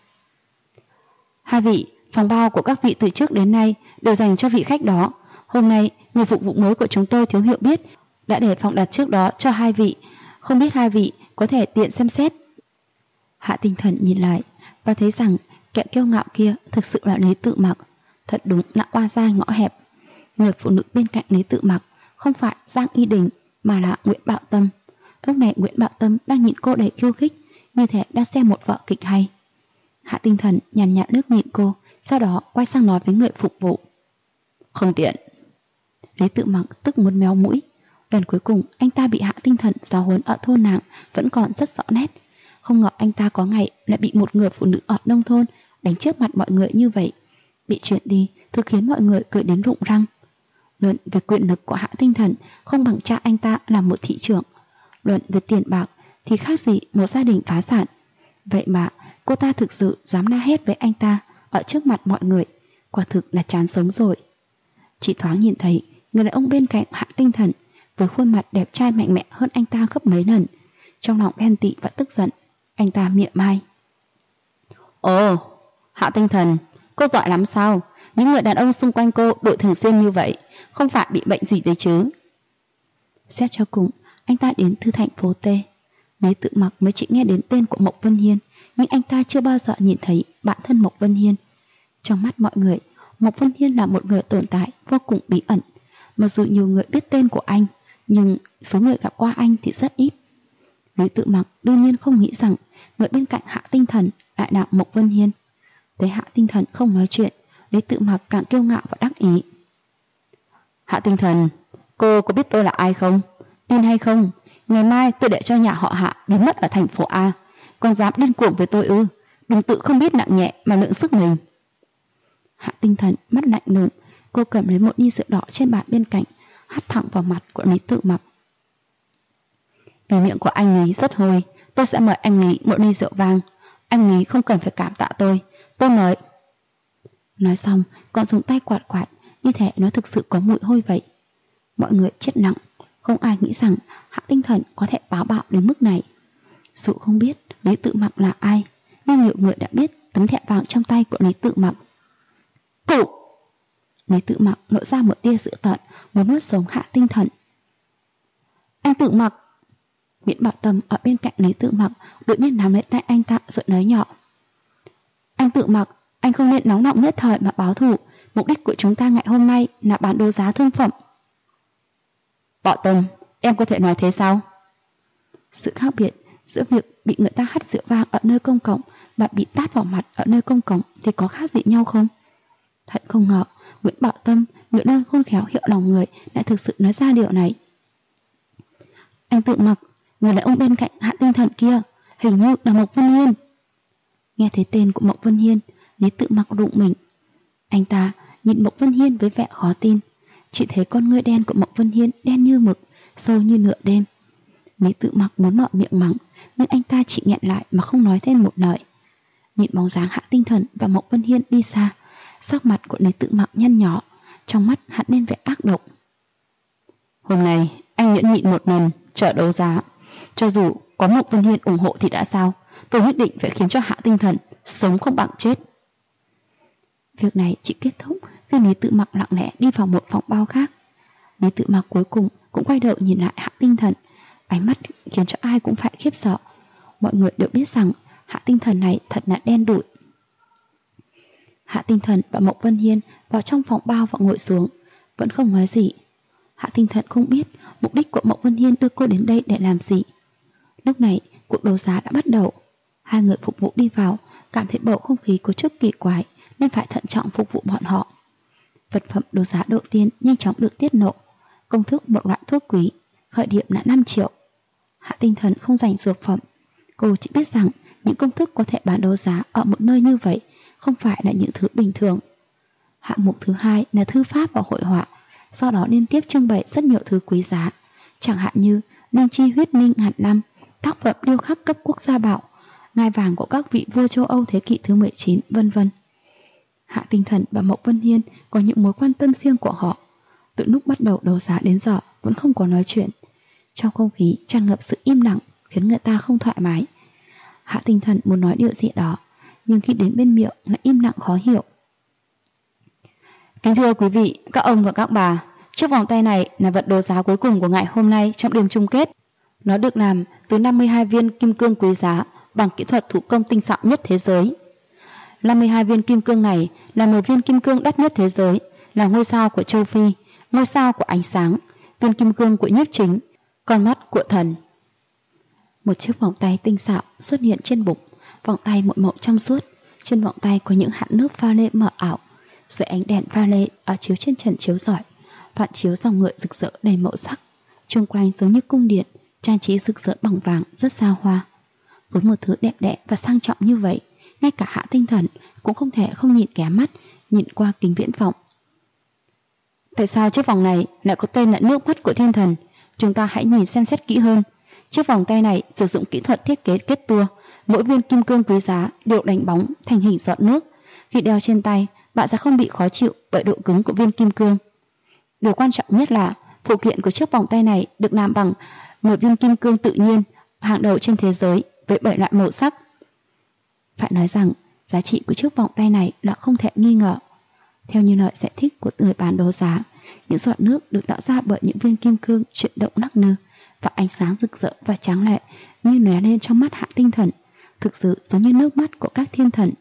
Hai vị, phòng bao của các vị từ trước đến nay đều dành cho vị khách đó. Hôm nay người phục vụ mới của chúng tôi thiếu hiểu biết đã để phòng đặt trước đó cho hai vị, không biết hai vị có thể tiện xem xét. Hạ Tinh Thần nhìn lại và thấy rằng kẻ kiêu ngạo kia thực sự là Lý Tự Mặc. Thật đúng là oa dai ngõ hẹp. Người phụ nữ bên cạnh Lý Tự Mặc không phải Giang Y Đình mà là Nguyễn Bảo Tâm. Lúc này Nguyễn Bảo Tâm đang nhìn cô đầy khiêu khích, như thể đang xem một vở kịch hay. Hạ Tinh Thần nhàn nhạt liếc nhìn cô, sau đó quay sang nói với người phục vụ. Không tiện. Lý Tự Mặc tức muốn méo mũi. Lần cuối cùng anh ta bị Hạ Tinh Thần giáo huấn ở thôn nàng vẫn còn rất rõ nét. Không ngờ anh ta có ngày lại bị một người phụ nữ ở nông thôn đánh trước mặt mọi người như vậy. Bị chuyện đi thực khiến mọi người cười đến rụng răng. Luận về quyền lực của Hạ Tinh Thần không bằng cha anh ta là một thị trưởng. Luận về tiền bạc thì khác gì một gia đình phá sản. Vậy mà cô ta thực sự dám la hét với anh ta ở trước mặt mọi người. Quả thực là chán sống rồi. Chỉ thoáng nhìn thấy người đàn ông bên cạnh Hạ Tinh Thần với khuôn mặt đẹp trai mạnh mẽ hơn anh ta gấp mấy lần. Trong lòng ghen tị và tức giận, anh ta mỉa mai. Ồ, Hạ Tinh Thần, cô giỏi lắm sao? Những người đàn ông xung quanh cô đội thường xuyên như vậy, không phải bị bệnh gì đấy chứ? Xét cho cùng, anh ta đến từ thành phố T. Lý Tự Mặc mới chỉ nghe đến tên của Mộc Vân Hiên, nhưng anh ta chưa bao giờ nhìn thấy bản thân Mộc Vân Hiên. Trong mắt mọi người, Mộc Vân Hiên là một người tồn tại vô cùng bí ẩn. Mặc dù nhiều người biết tên của anh, nhưng số người gặp qua anh thì rất ít. Lý Tự Mặc đương nhiên không nghĩ rằng người bên cạnh Hạ Tinh Thần lại là Mộc Vân Hiên. Thấy Hạ Tinh Thần không nói chuyện, Lý Tự Mặc càng kiêu ngạo và đắc ý. Hạ Tinh Thần, cô có biết tôi là ai không? Tin hay không? Ngày mai tôi để cho nhà họ Hạ biến mất ở thành phố A. Còn dám điên cuồng với tôi ư? Đừng tự không biết nặng nhẹ mà lượng sức mình. Hạ Tinh Thần mắt lạnh lùng, cô cầm lấy một ly rượu đỏ trên bàn bên cạnh, hắt thẳng vào mặt của Lý Tự Mặc. Vì miệng của anh ấy rất hôi, tôi sẽ mời anh ấy một ly rượu vang. Anh ấy không cần phải cảm tạ tôi mời. Nói xong còn dùng tay quạt quạt, như thể nó thực sự có mùi hôi vậy. Mọi người chết lặng, không ai nghĩ rằng Hạ Tinh Thần có thể táo bạo đến mức này. Dù không biết Lý Tự Mặc là ai, nhưng nhiều người đã biết tấm thẻ vàng trong tay của Lý Tự Mặc. Cụ! Lý Tự Mặc lộ ra một tia dữ tợn, muốn nuốt sống Hạ Tinh Thần. Anh Tự Mặc! Nguyễn Bảo Tâm ở bên cạnh Lý Tự Mặc đột nhiên nắm lấy tay anh ta rồi nói nhỏ. Anh Tự Mặc, anh không nên nóng nọng nhất thời mà báo thù. Mục đích của chúng ta ngày hôm nay là bán đấu giá thương phẩm. Bảo Tâm, em có thể nói thế sao? Sự khác biệt giữa việc bị người ta hắt rượu vang ở nơi công cộng và bị tát vào mặt ở nơi công cộng thì có khác gì nhau không? Thật không ngờ Nguyễn Bảo Tâm, người đơn khôn khéo hiểu lòng người, lại thực sự nói ra điều này. Anh Tự Mặc, người đàn ông bên cạnh Hạ Tinh Thần kia hình như là Mộc Vân Hiên. Nghe thấy tên của Mộc Vân Hiên, Lý Tự Mặc rụng mình. Anh ta nhìn Mộc Vân Hiên với vẻ khó tin. Chỉ thấy con ngươi đen của Mộc Vân Hiên đen như mực, sâu như nửa đêm. Lý Tự Mặc muốn mở miệng mắng, nhưng anh ta chỉ nghẹn lại mà không nói thêm một lời. Nhìn bóng dáng Hạ Tinh Thần và Mộc Vân Hiên đi xa, sắc mặt của Lý Tự Mặc nhăn nhó, trong mắt hẳn lên vẻ ác độc. Hôm nay anh nhẫn nhịn một lần chờ đấu giá, cho dù có Mộc Vân Hiên ủng hộ thì đã sao, tôi quyết định phải khiến cho Hạ Tinh Thần sống không bằng chết. Việc này chỉ kết thúc khi Lý Tự Mặc lặng lẽ đi vào một phòng bao khác. Lý Tự Mặc cuối cùng cũng quay đầu nhìn lại Hạ Tinh Thần, ánh mắt khiến cho ai cũng phải khiếp sợ. Mọi người đều biết rằng Hạ Tinh Thần này thật là đen đủi. Hạ Tinh Thần và Mộc Vân Hiên vào trong phòng bao và ngồi xuống, vẫn không nói gì. Hạ Tinh Thần không biết mục đích của Mộc Vân Hiên đưa cô đến đây để làm gì. Lúc này cuộc đấu giá đã bắt đầu. Hai người phục vụ đi vào, cảm thấy bầu không khí có chút kỳ quái nên phải thận trọng phục vụ bọn họ. Vật phẩm đấu giá đầu tiên nhanh chóng được tiết lộ. Công thức một loại thuốc quý, khởi điểm là 5 triệu. Hạ Tinh Thần không dành dược phẩm. Cô chỉ biết rằng những công thức có thể bán đấu giá ở một nơi như vậy không phải là những thứ bình thường. Hạng mục thứ hai là thư pháp và hội họa, sau đó liên tiếp trưng bày rất nhiều thứ quý giá, chẳng hạn như linh chi huyết minh ngàn năm, tác phẩm điêu khắc cấp quốc gia bảo, ngai vàng của các vị vua châu Âu thế kỷ thứ 19, vân vân. Hạ Tinh Thần và Mộc Vân Hiên có những mối quan tâm riêng của họ. Từ lúc bắt đầu đấu giá đến giờ vẫn không có nói chuyện. Trong không khí tràn ngập sự im lặng khiến người ta không thoải mái. Hạ Tinh Thần muốn nói điều gì đó, nhưng khi đến bên miệng lại im lặng khó hiểu. Kính thưa quý vị, các ông và các bà, chiếc vòng tay này là vật đấu giá cuối cùng của ngày hôm nay trong đêm chung kết. Nó được làm từ 52 viên kim cương quý giá bằng kỹ thuật thủ công tinh xảo nhất thế giới. 52 viên kim cương này là 10 viên kim cương đắt nhất thế giới, là ngôi sao của châu Phi, ngôi sao của ánh sáng, viên kim cương của nhiếp chính, con mắt của thần. Một chiếc vòng tay tinh xảo xuất hiện trên bụng, vòng tay một màu trong suốt, trên vòng tay có những hạt nước pha lê mờ ảo, dưới ánh đèn pha lê ở chiếu trên trần chiếu rọi, phản chiếu dòng ngựa rực rỡ đầy màu sắc, xung quanh giống như cung điện, trang trí rực rỡ bằng vàng rất xa hoa. Với một thứ đẹp đẽ và sang trọng như vậy, ngay cả Hạ Tinh Thần cũng không thể không nhìn ghé mắt, nhìn qua kính viễn vọng. Tại sao chiếc vòng này lại có tên là nước mắt của thiên thần? Chúng ta hãy nhìn xem xét kỹ hơn. Chiếc vòng tay này sử dụng kỹ thuật thiết kế kết tua, mỗi viên kim cương quý giá đều đánh bóng thành hình giọt nước. Khi đeo trên tay, bạn sẽ không bị khó chịu bởi độ cứng của viên kim cương. Điều quan trọng nhất là phụ kiện của chiếc vòng tay này được làm bằng một viên kim cương tự nhiên hàng đầu trên thế giới với 7 loại màu sắc. Phải nói rằng giá trị của chiếc vòng tay này là không thể nghi ngờ. Theo như lời giải thích của người bán đấu giá, những giọt nước được tạo ra bởi những viên kim cương chuyển động lắc lư và ánh sáng rực rỡ và tráng lệ như lóe lên trong mắt Hạ Tinh Thần, thực sự giống như nước mắt của các thiên thần.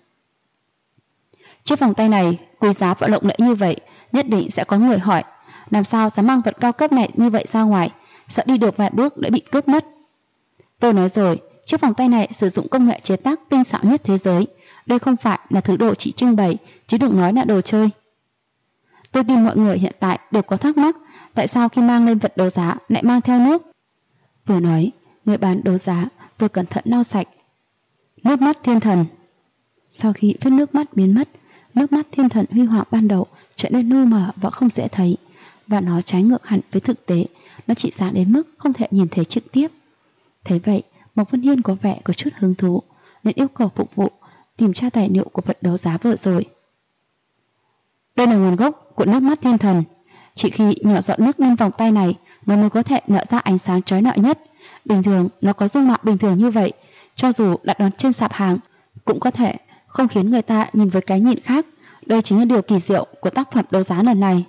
Chiếc vòng tay này quý giá và lộng lẫy như vậy, nhất định sẽ có người hỏi, làm sao dám mang vật cao cấp này như vậy ra ngoài, sợ đi được vài bước đã bị cướp mất. Tôi nói rồi, chiếc vòng tay này sử dụng công nghệ chế tác tinh xảo nhất thế giới. Đây không phải là thứ đồ chỉ trưng bày, chứ đừng nói là đồ chơi. Tôi tin mọi người hiện tại đều có thắc mắc, tại sao khi mang lên vật đấu giá lại mang theo nước. Vừa nói, người bán đấu giá vừa cẩn thận lau sạch. Nước mắt thiên thần. Sau khi vết nước mắt biến mất, nước mắt thiên thần huy hoàng ban đầu trở nên lu mờ và không dễ thấy, và nó trái ngược hẳn với thực tế, nó chỉ sáng đến mức không thể nhìn thấy trực tiếp. Thấy vậy, Mộc Vân Hiên có vẻ có chút hứng thú, nên yêu cầu phục vụ tìm tra tài liệu của vật đấu giá vừa rồi. Đây là nguồn gốc của nước mắt thiên thần. Chỉ khi nhỏ giọt nước lên vòng tay này, nó mới có thể nở ra ánh sáng chói lọi nhất. Bình thường, nó có dung mạo bình thường như vậy, cho dù đặt nó trên sạp hàng, cũng có thể không khiến người ta nhìn với cái nhìn khác. Đây chính là điều kỳ diệu của tác phẩm đấu giá lần này.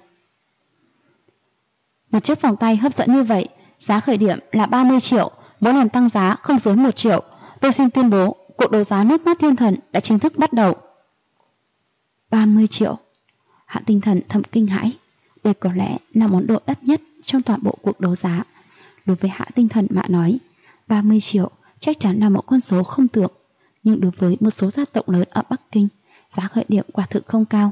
Một chiếc vòng tay hấp dẫn như vậy, giá khởi điểm là 30 triệu, mỗi lần tăng giá không dưới 1 triệu. Tôi xin tuyên bố, cuộc đấu giá nước mắt thiên thần đã chính thức bắt đầu. 30 triệu. Hạ Tinh Thần thầm kinh hãi. Đây có lẽ là món đồ đắt nhất trong toàn bộ cuộc đấu giá. Đối với Hạ Tinh Thần mà nói, 30 triệu chắc chắn là một con số không tưởng. Nhưng đối với một số gia tộc lớn ở Bắc Kinh, giá khởi điểm quả thực không cao.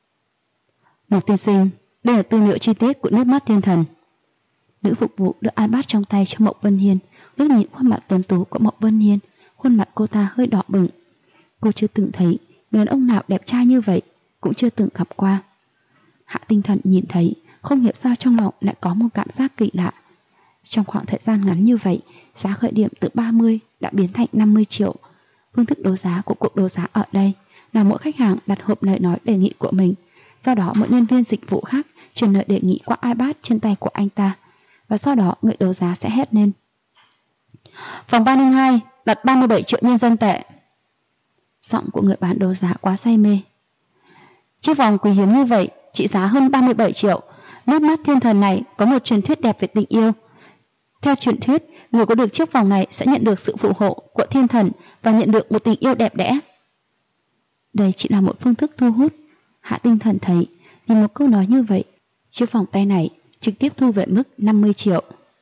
Mộc tiên sinh, đây là tư liệu chi tiết của nước mắt thiên thần. Nữ phục vụ đưa iPad trong tay cho Mộc Vân Hiên, liếc nhìn khuôn mặt tuấn tú của Mộc Vân Hiên, khuôn mặt cô ta hơi đỏ bừng. Cô chưa từng thấy người đàn ông nào đẹp trai như vậy, cũng chưa từng gặp qua. Hạ Tinh Thần nhìn thấy, không hiểu sao trong lòng lại có một cảm giác kỳ lạ. Trong khoảng thời gian ngắn như vậy, giá khởi điểm từ 30 đã biến thành 50 triệu. Phương thức đấu giá của cuộc đấu giá ở đây là mỗi khách hàng đặt hộp lời nói đề nghị của mình. Sau đó một nhân viên dịch vụ khác truyền lời đề nghị qua iPad trên tay của anh ta. Và sau đó người đấu giá sẽ hét lên: Phòng 302 đặt 37 triệu nhân dân tệ. Giọng của người bán đấu giá quá say mê. Chiếc vòng quý hiếm như vậy, trị giá hơn 37 triệu. Nước mắt thiên thần này có một truyền thuyết đẹp về tình yêu. Theo truyền thuyết, người có được chiếc vòng này sẽ nhận được sự phù hộ của thiên thần và nhận được một tình yêu đẹp đẽ. Đây chỉ là một phương thức thu hút. Hạ Tinh Thần thấy, vì một câu nói như vậy, chiếc vòng tay này trực tiếp thu về mức 50 triệu.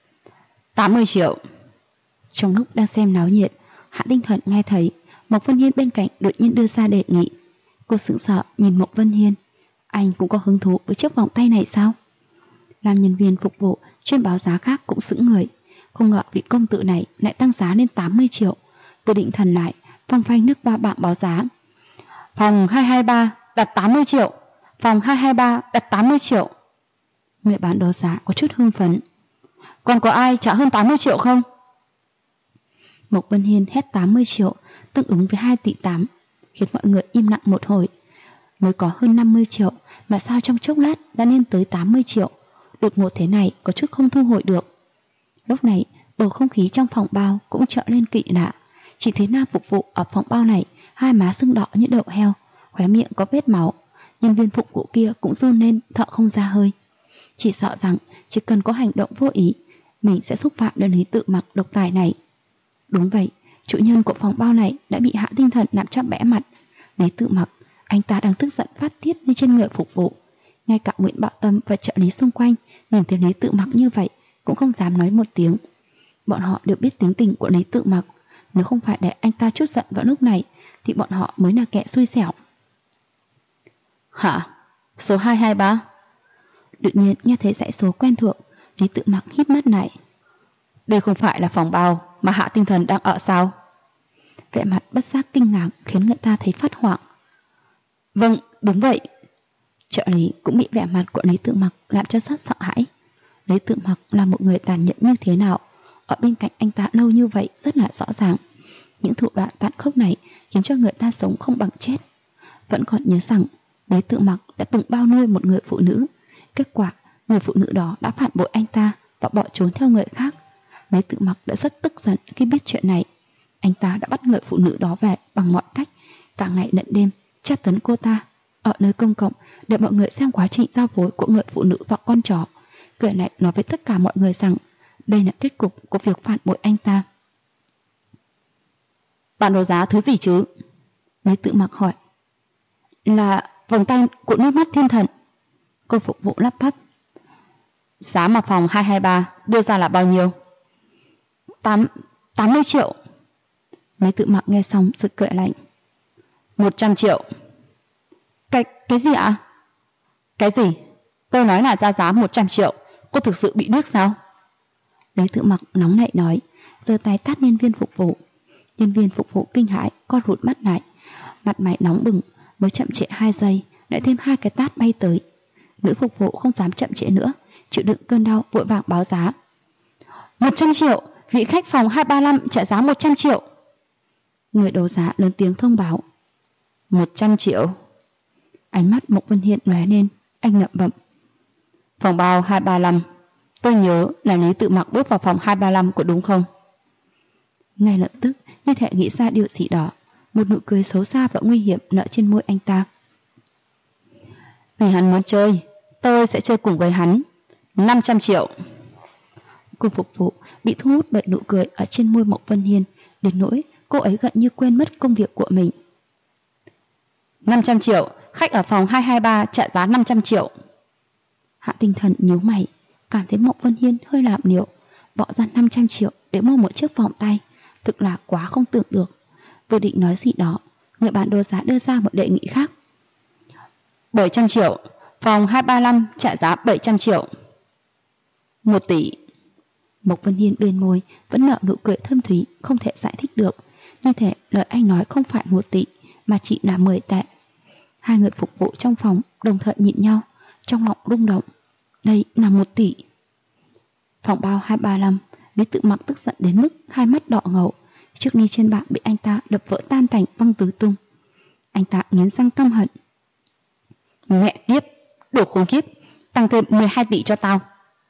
80 triệu. Trong lúc đang xem náo nhiệt, Hạ Tinh Thần nghe thấy Mộc Vân Hiên bên cạnh đột nhiên đưa ra đề nghị. Cô sững sờ nhìn Mộc Vân Hiên. Anh cũng có hứng thú với chiếc vòng tay này sao? Làm nhân viên phục vụ chuyên báo giá khác cũng sững người. Không ngờ vị công tử này lại tăng giá lên 80 triệu. Tôi định thần lại, phong phanh nước ba bảng báo giá. Phòng 223 đặt 80 triệu. Phòng 223 đặt 80 triệu. Người bán đấu giá có chút hưng phấn. Còn có ai trả hơn 80 triệu không? Mộc Vân Hiên hét 80 triệu, tương ứng với 2 tỷ 8, khiến mọi người im lặng một hồi. Mới có hơn 50 triệu mà sao trong chốc lát đã lên tới 80 triệu. Đột ngột thế này có chút không thu hồi được. Lúc này bầu không khí trong phòng bao cũng trở lên kỳ lạ. Chỉ thấy nam phục vụ ở phòng bao này hai má sưng đỏ như đậu heo, khóe miệng có vết máu. Nhân viên phục vụ kia cũng run lên thở không ra hơi. Chỉ sợ rằng chỉ cần có hành động vô ý, mình sẽ xúc phạm đến Lý Tự Mặc độc tài này. Đúng vậy, chủ nhân của phòng bao này đã bị Hạ Tinh Thần làm cho bẽ mặt. Lý Tự Mặc, anh ta đang tức giận phát tiết lên trên người phục vụ. Ngay cả Nguyễn Bảo Tâm và trợ lý xung quanh nhìn thấy Lý Tự Mặc như vậy cũng không dám nói một tiếng. Bọn họ đều biết tính tình của Lý Tự Mặc. Nếu không phải để anh ta chút giận vào lúc này thì bọn họ mới là kẻ xui xẻo. Hả? Số 223? Đột nhiên nghe thấy dãy số quen thuộc. Lý Tự Mặc híp mắt lại. Đây không phải là phòng bao mà Hạ Tinh Thần đang ở sao? Vẻ mặt bất giác kinh ngạc khiến người ta thấy phát hoảng. Vâng, đúng vậy. Trợ lý cũng bị vẻ mặt của Lý Tự Mặc làm cho rất sợ hãi. Lý Tự Mặc là một người tàn nhẫn như thế nào? Ở bên cạnh anh ta lâu như vậy rất là rõ ràng. Những thủ đoạn tàn khốc này khiến cho người ta sống không bằng chết. Vẫn còn nhớ rằng Lý Tự Mặc đã từng bao nuôi một người phụ nữ. Kết quả người phụ nữ đó đã phản bội anh ta và bỏ trốn theo người khác. Lý Tự Mặc đã rất tức giận khi biết chuyện này. Anh ta đã bắt người phụ nữ đó về bằng mọi cách, cả ngày lẫn đêm tra tấn cô ta ở nơi công cộng để mọi người xem quá trình giao phối của người phụ nữ và con chó. Người này nói với tất cả mọi người rằng đây là kết cục của việc phản bội anh ta. Bạn đấu giá thứ gì chứ? Lý Tự Mặc hỏi. Là vòng tay của nước mắt thiên thần. Cô phục vụ lắp bắp. Giá mà phòng 223 đưa ra là bao nhiêu? 80 triệu. Lý Tự Mặc nghe xong rồi cười lạnh. 100 triệu. Cái gì ạ? Cái gì? Tôi nói là ra giá 100 triệu. Cô thực sự bị điếc sao? Lý Tự Mặc nóng nảy nói, giơ tay tát nhân viên phục vụ. Nhân viên phục vụ kinh hãi co rụt mắt lại, mặt mày nóng bừng, mới chậm trễ 2 giây, lại thêm 2 cái tát bay tới. Nữ phục vụ không dám chậm trễ nữa, chịu đựng cơn đau vội vàng báo giá. 100 triệu, vị khách phòng 235 trả giá 100 triệu. Người đấu giá lớn tiếng thông báo. 100 triệu. Ánh mắt Mộc Vân Hiên lóe lên, anh lẩm bẩm. Phòng bao 235. Tôi nhớ là Lý Tự Mặc bước vào phòng 235 của đúng không? Ngay lập tức, như thể nghĩ ra điều gì đó, một nụ cười xấu xa và nguy hiểm nở trên môi anh ta. Vì hắn muốn chơi, tôi sẽ chơi cùng với hắn. 500 triệu. Cô phục vụ bị thu hút bởi nụ cười ở trên môi Mộc Vân Hiên, đến nỗi cô ấy gần như quên mất công việc của mình. 500 triệu, khách ở phòng 223 trả giá 500 triệu. Hạ Tinh Thần nhíu mày, cảm thấy Mộc Vân Hiên hơi lạm liệu, bỏ ra 500 triệu để mua một chiếc vòng tay, thực là quá không tưởng được. Vừa định nói gì đó, người bán đấu giá đưa ra một đề nghị khác. 700 triệu, phòng 235 trả giá 700 triệu. 1 tỷ. Mộc Vân Hiên bên môi vẫn nở nụ cười thâm thúy, không thể giải thích được. Như thể lời anh nói không phải 1 tỷ mà chỉ là 10 tệ. Hai người phục vụ trong phòng đồng thời nhìn nhau, trong lòng rung động. Đây là 1 tỷ. Phòng bao 235, Lý Tự Mặc tức giận đến mức hai mắt đỏ ngầu. Chiếc ly trên bàn bị anh ta đập vỡ tan tành văng tứ tung. Anh ta nghiến răng căm hận. Mẹ kiếp, đồ khốn kiếp, tăng thêm 12 tỷ cho tao.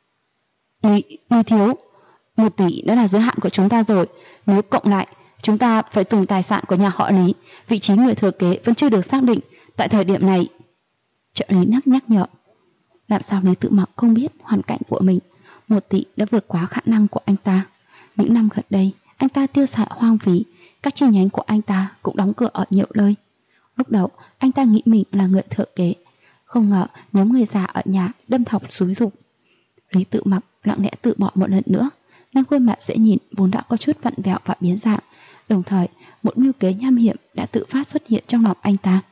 Lý thiếu, 1 tỷ đã là giới hạn của chúng ta rồi. Nếu cộng lại, chúng ta phải dùng tài sản của nhà họ Lý. Vị trí người thừa kế vẫn chưa được xác định tại thời điểm này. Trợ lý nhắc nhở. Làm sao Lý Tự Mặc không biết hoàn cảnh của mình? 1 tỷ đã vượt quá khả năng của anh ta. Những năm gần đây, anh ta tiêu xài hoang phí, các chi nhánh của anh ta cũng đóng cửa ở nhiều nơi. Lúc đầu, anh ta nghĩ mình là người thừa kế, không ngờ nhóm người già ở nhà đâm thọc xúi giục. Lý Tự Mặc lặng lẽ tự bỏ một lần nữa, nhưng khuôn mặt dễ nhìn vốn đã có chút vặn vẹo và biến dạng. Đồng thời, một mưu kế nham hiểm đã tự phát xuất hiện trong lòng anh ta.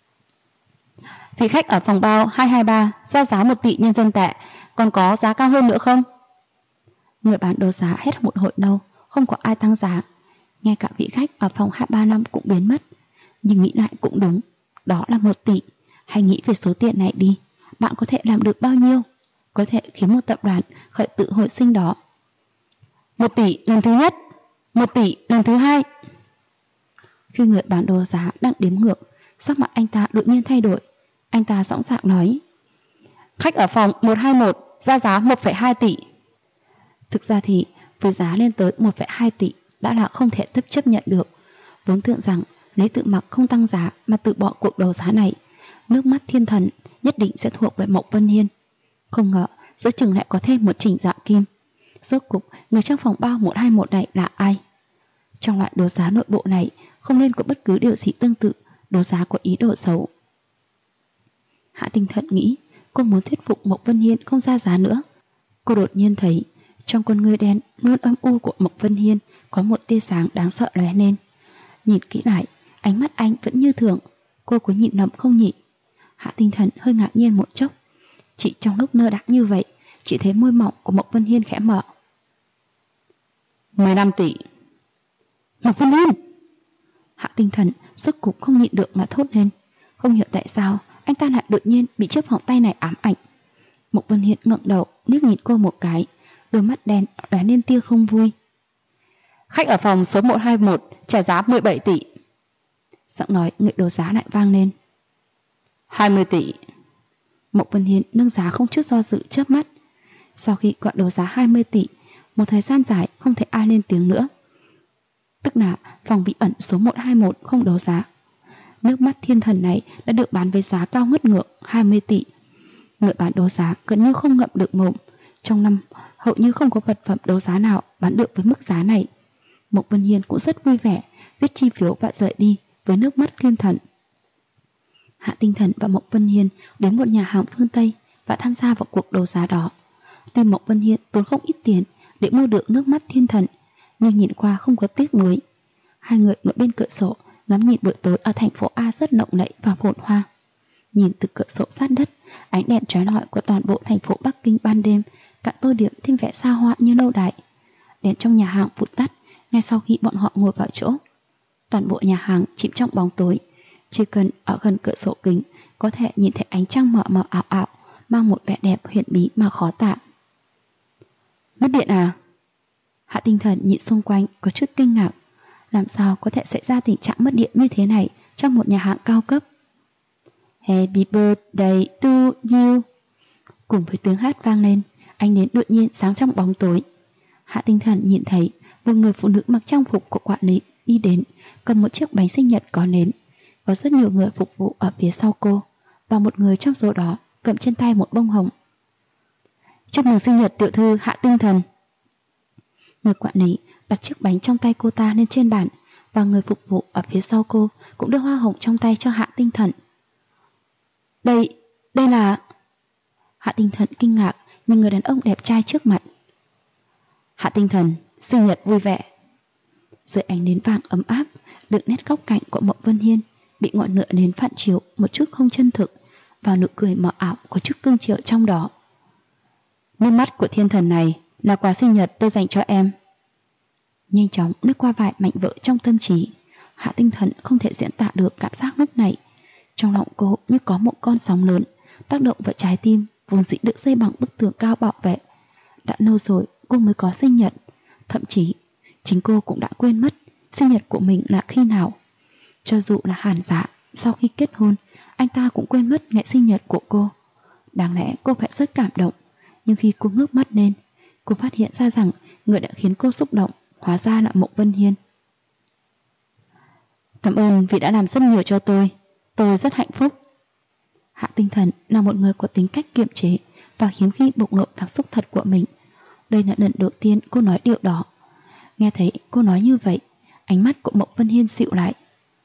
Vị khách ở phòng bao 223 ra giá 1 tỷ nhân dân tệ, còn có giá cao hơn nữa không? Người bán đấu giá hét một hồi lâu, không có ai tăng giá. Ngay cả vị khách ở phòng 235 cũng biến mất. Nhưng nghĩ lại cũng đúng, đó là 1 tỷ. Hãy nghĩ về số tiền này đi, bạn có thể làm được bao nhiêu? Có thể khiến một tập đoàn khởi tự hồi sinh đó. 1 tỷ lần thứ nhất, 1 tỷ lần thứ hai. Khi người bán đấu giá đang đếm ngược, sắc mặt anh ta đột nhiên thay đổi. Anh ta sẵn sàng nói. Khách ở phòng 121 ra giá 1,2 tỷ. Thực ra thì với giá lên tới 1,2 tỷ đã là không thể chấp nhận được. Vốn tưởng rằng Lý Tự Mặc không tăng giá mà từ bỏ cuộc đấu giá này, nước mắt thiên thần nhất định sẽ thuộc về Mộc Vân Hiên. Không ngờ giữa chừng lại có thêm một Trình Dạ Kim. Rốt cục người trong phòng bao 121 này là ai? Trong loại đấu giá nội bộ này không nên có bất cứ điều gì tương tự đấu giá có ý đồ xấu. Hạ Tinh Thần nghĩ cô muốn thuyết phục Mộc Vân Hiên không ra giá nữa. Cô đột nhiên thấy trong con ngươi đen luôn âm u của Mộc Vân Hiên có một tia sáng đáng sợ lóe lên. Nhìn kỹ lại, ánh mắt anh vẫn như thường. Cô có nhịn lầm không nhỉ? Hạ Tinh Thần hơi ngạc nhiên một chốc. Chỉ trong lúc nơ đãng như vậy, chỉ thấy môi mỏng của Mộc Vân Hiên khẽ mở. 15 tỷ. Mộc Vân Hiên! Hạ Tinh Thần rốt cục không nhịn được mà thốt lên. Không hiểu tại sao anh ta lại đột nhiên bị chiếc vòng tay này ám ảnh. Mộc Vân Hiên ngẩng đầu liếc nhìn cô một cái, đôi mắt đen lóe lên tia không vui. Khách ở phòng số 121 trả giá 17 tỷ. Giọng nói người đấu giá lại vang lên. 20 tỷ. Mộc Vân Hiên nâng giá không chút do dự chớp mắt. Sau khi gọi đấu giá 20 tỷ, một thời gian dài không thấy ai lên tiếng nữa. Tức là phòng bí ẩn số 121 không đấu giá. Nước mắt thiên thần này đã được bán với giá cao ngất ngưỡng 20 tỷ. Người bán đấu giá gần như không ngậm được mồm. Trong năm, hầu như không có vật phẩm đấu giá nào bán được với mức giá này. Mộc Vân Hiên cũng rất vui vẻ, viết chi phiếu và rời đi với nước mắt thiên thần. Hạ Tinh Thần và Mộc Vân Hiên đến một nhà hàng phương Tây và tham gia vào cuộc đấu giá đó. Tuy Mộc Vân Hiên tốn không ít tiền để mua được nước mắt thiên thần, nhưng nhìn qua không có tiếc nuối. Hai người ngồi bên cửa sổ ngắm nhìn buổi tối ở thành phố A rất lộng lẫy và phồn hoa. Nhìn từ cửa sổ sát đất, ánh đèn chói lọi của toàn bộ thành phố Bắc Kinh ban đêm càng tô điểm thêm vẻ xa hoa như lâu đài. Đèn trong nhà hàng vụt tắt ngay sau khi bọn họ ngồi vào chỗ. Toàn bộ nhà hàng chìm trong bóng tối, chỉ cần ở gần cửa sổ kính có thể nhìn thấy ánh trăng mờ mờ ảo ảo, mang một vẻ đẹp huyền bí mà khó tả. Mất điện à? Hạ Tinh Thần nhìn xung quanh có chút kinh ngạc. Làm sao có thể xảy ra tình trạng mất điện như thế này trong một nhà hàng cao cấp? Happy birthday to you. Cùng với tiếng hát vang lên, ánh nến đột nhiên sáng trong bóng tối. Hạ Tinh Thần nhìn thấy một người phụ nữ mặc trang phục của quản lý đi đến, cầm một chiếc bánh sinh nhật có nến. Có rất nhiều người phục vụ ở phía sau cô, và một người trong số đó cầm trên tay một bông hồng. Chúc mừng sinh nhật tiểu thư Hạ Tinh Thần. Người quản lý đặt chiếc bánh trong tay cô ta lên trên bàn, và người phục vụ ở phía sau cô cũng đưa hoa hồng trong tay cho Hạ Tinh Thần. Đây là... Hạ Tinh Thần kinh ngạc nhìn người đàn ông đẹp trai trước mặt. Hạ Tinh Thần, sinh nhật vui vẻ. Dưới ánh nến vàng ấm áp, đựng nét góc cạnh của Mộng Vân Hiên bị ngọn lửa nến phản chiếu một chút không chân thực, và nụ cười mờ ảo của chút cương chiều trong đó. Nước mắt của thiên thần này là quà sinh nhật tôi dành cho em. Nhanh chóng lướt qua vài mảnh vỡ trong tâm trí, Hạ Tinh Thần không thể diễn tả được cảm giác lúc này. Trong lòng cô như có một con sóng lớn tác động vào trái tim vốn dĩ được xây bằng bức tường cao bảo vệ. Đã lâu rồi cô mới có sinh nhật, thậm chí chính cô cũng đã quên mất sinh nhật của mình là khi nào. Cho dù là Hàn Dạ, sau khi kết hôn, anh ta cũng quên mất ngày sinh nhật của cô. Đáng lẽ cô phải rất cảm động, nhưng khi cô ngước mắt lên, cô phát hiện ra rằng người đã khiến cô xúc động hóa ra là Mộng Vân Hiên. Cảm ơn vì đã làm rất nhiều cho tôi rất hạnh phúc. Hạ Tinh Thần là một người có tính cách kiềm chế và hiếm khi bộc lộ cảm xúc thật của mình. Đây là lần đầu tiên cô nói điều đó. Nghe thấy cô nói như vậy, ánh mắt của Mộng Vân Hiên dịu lại.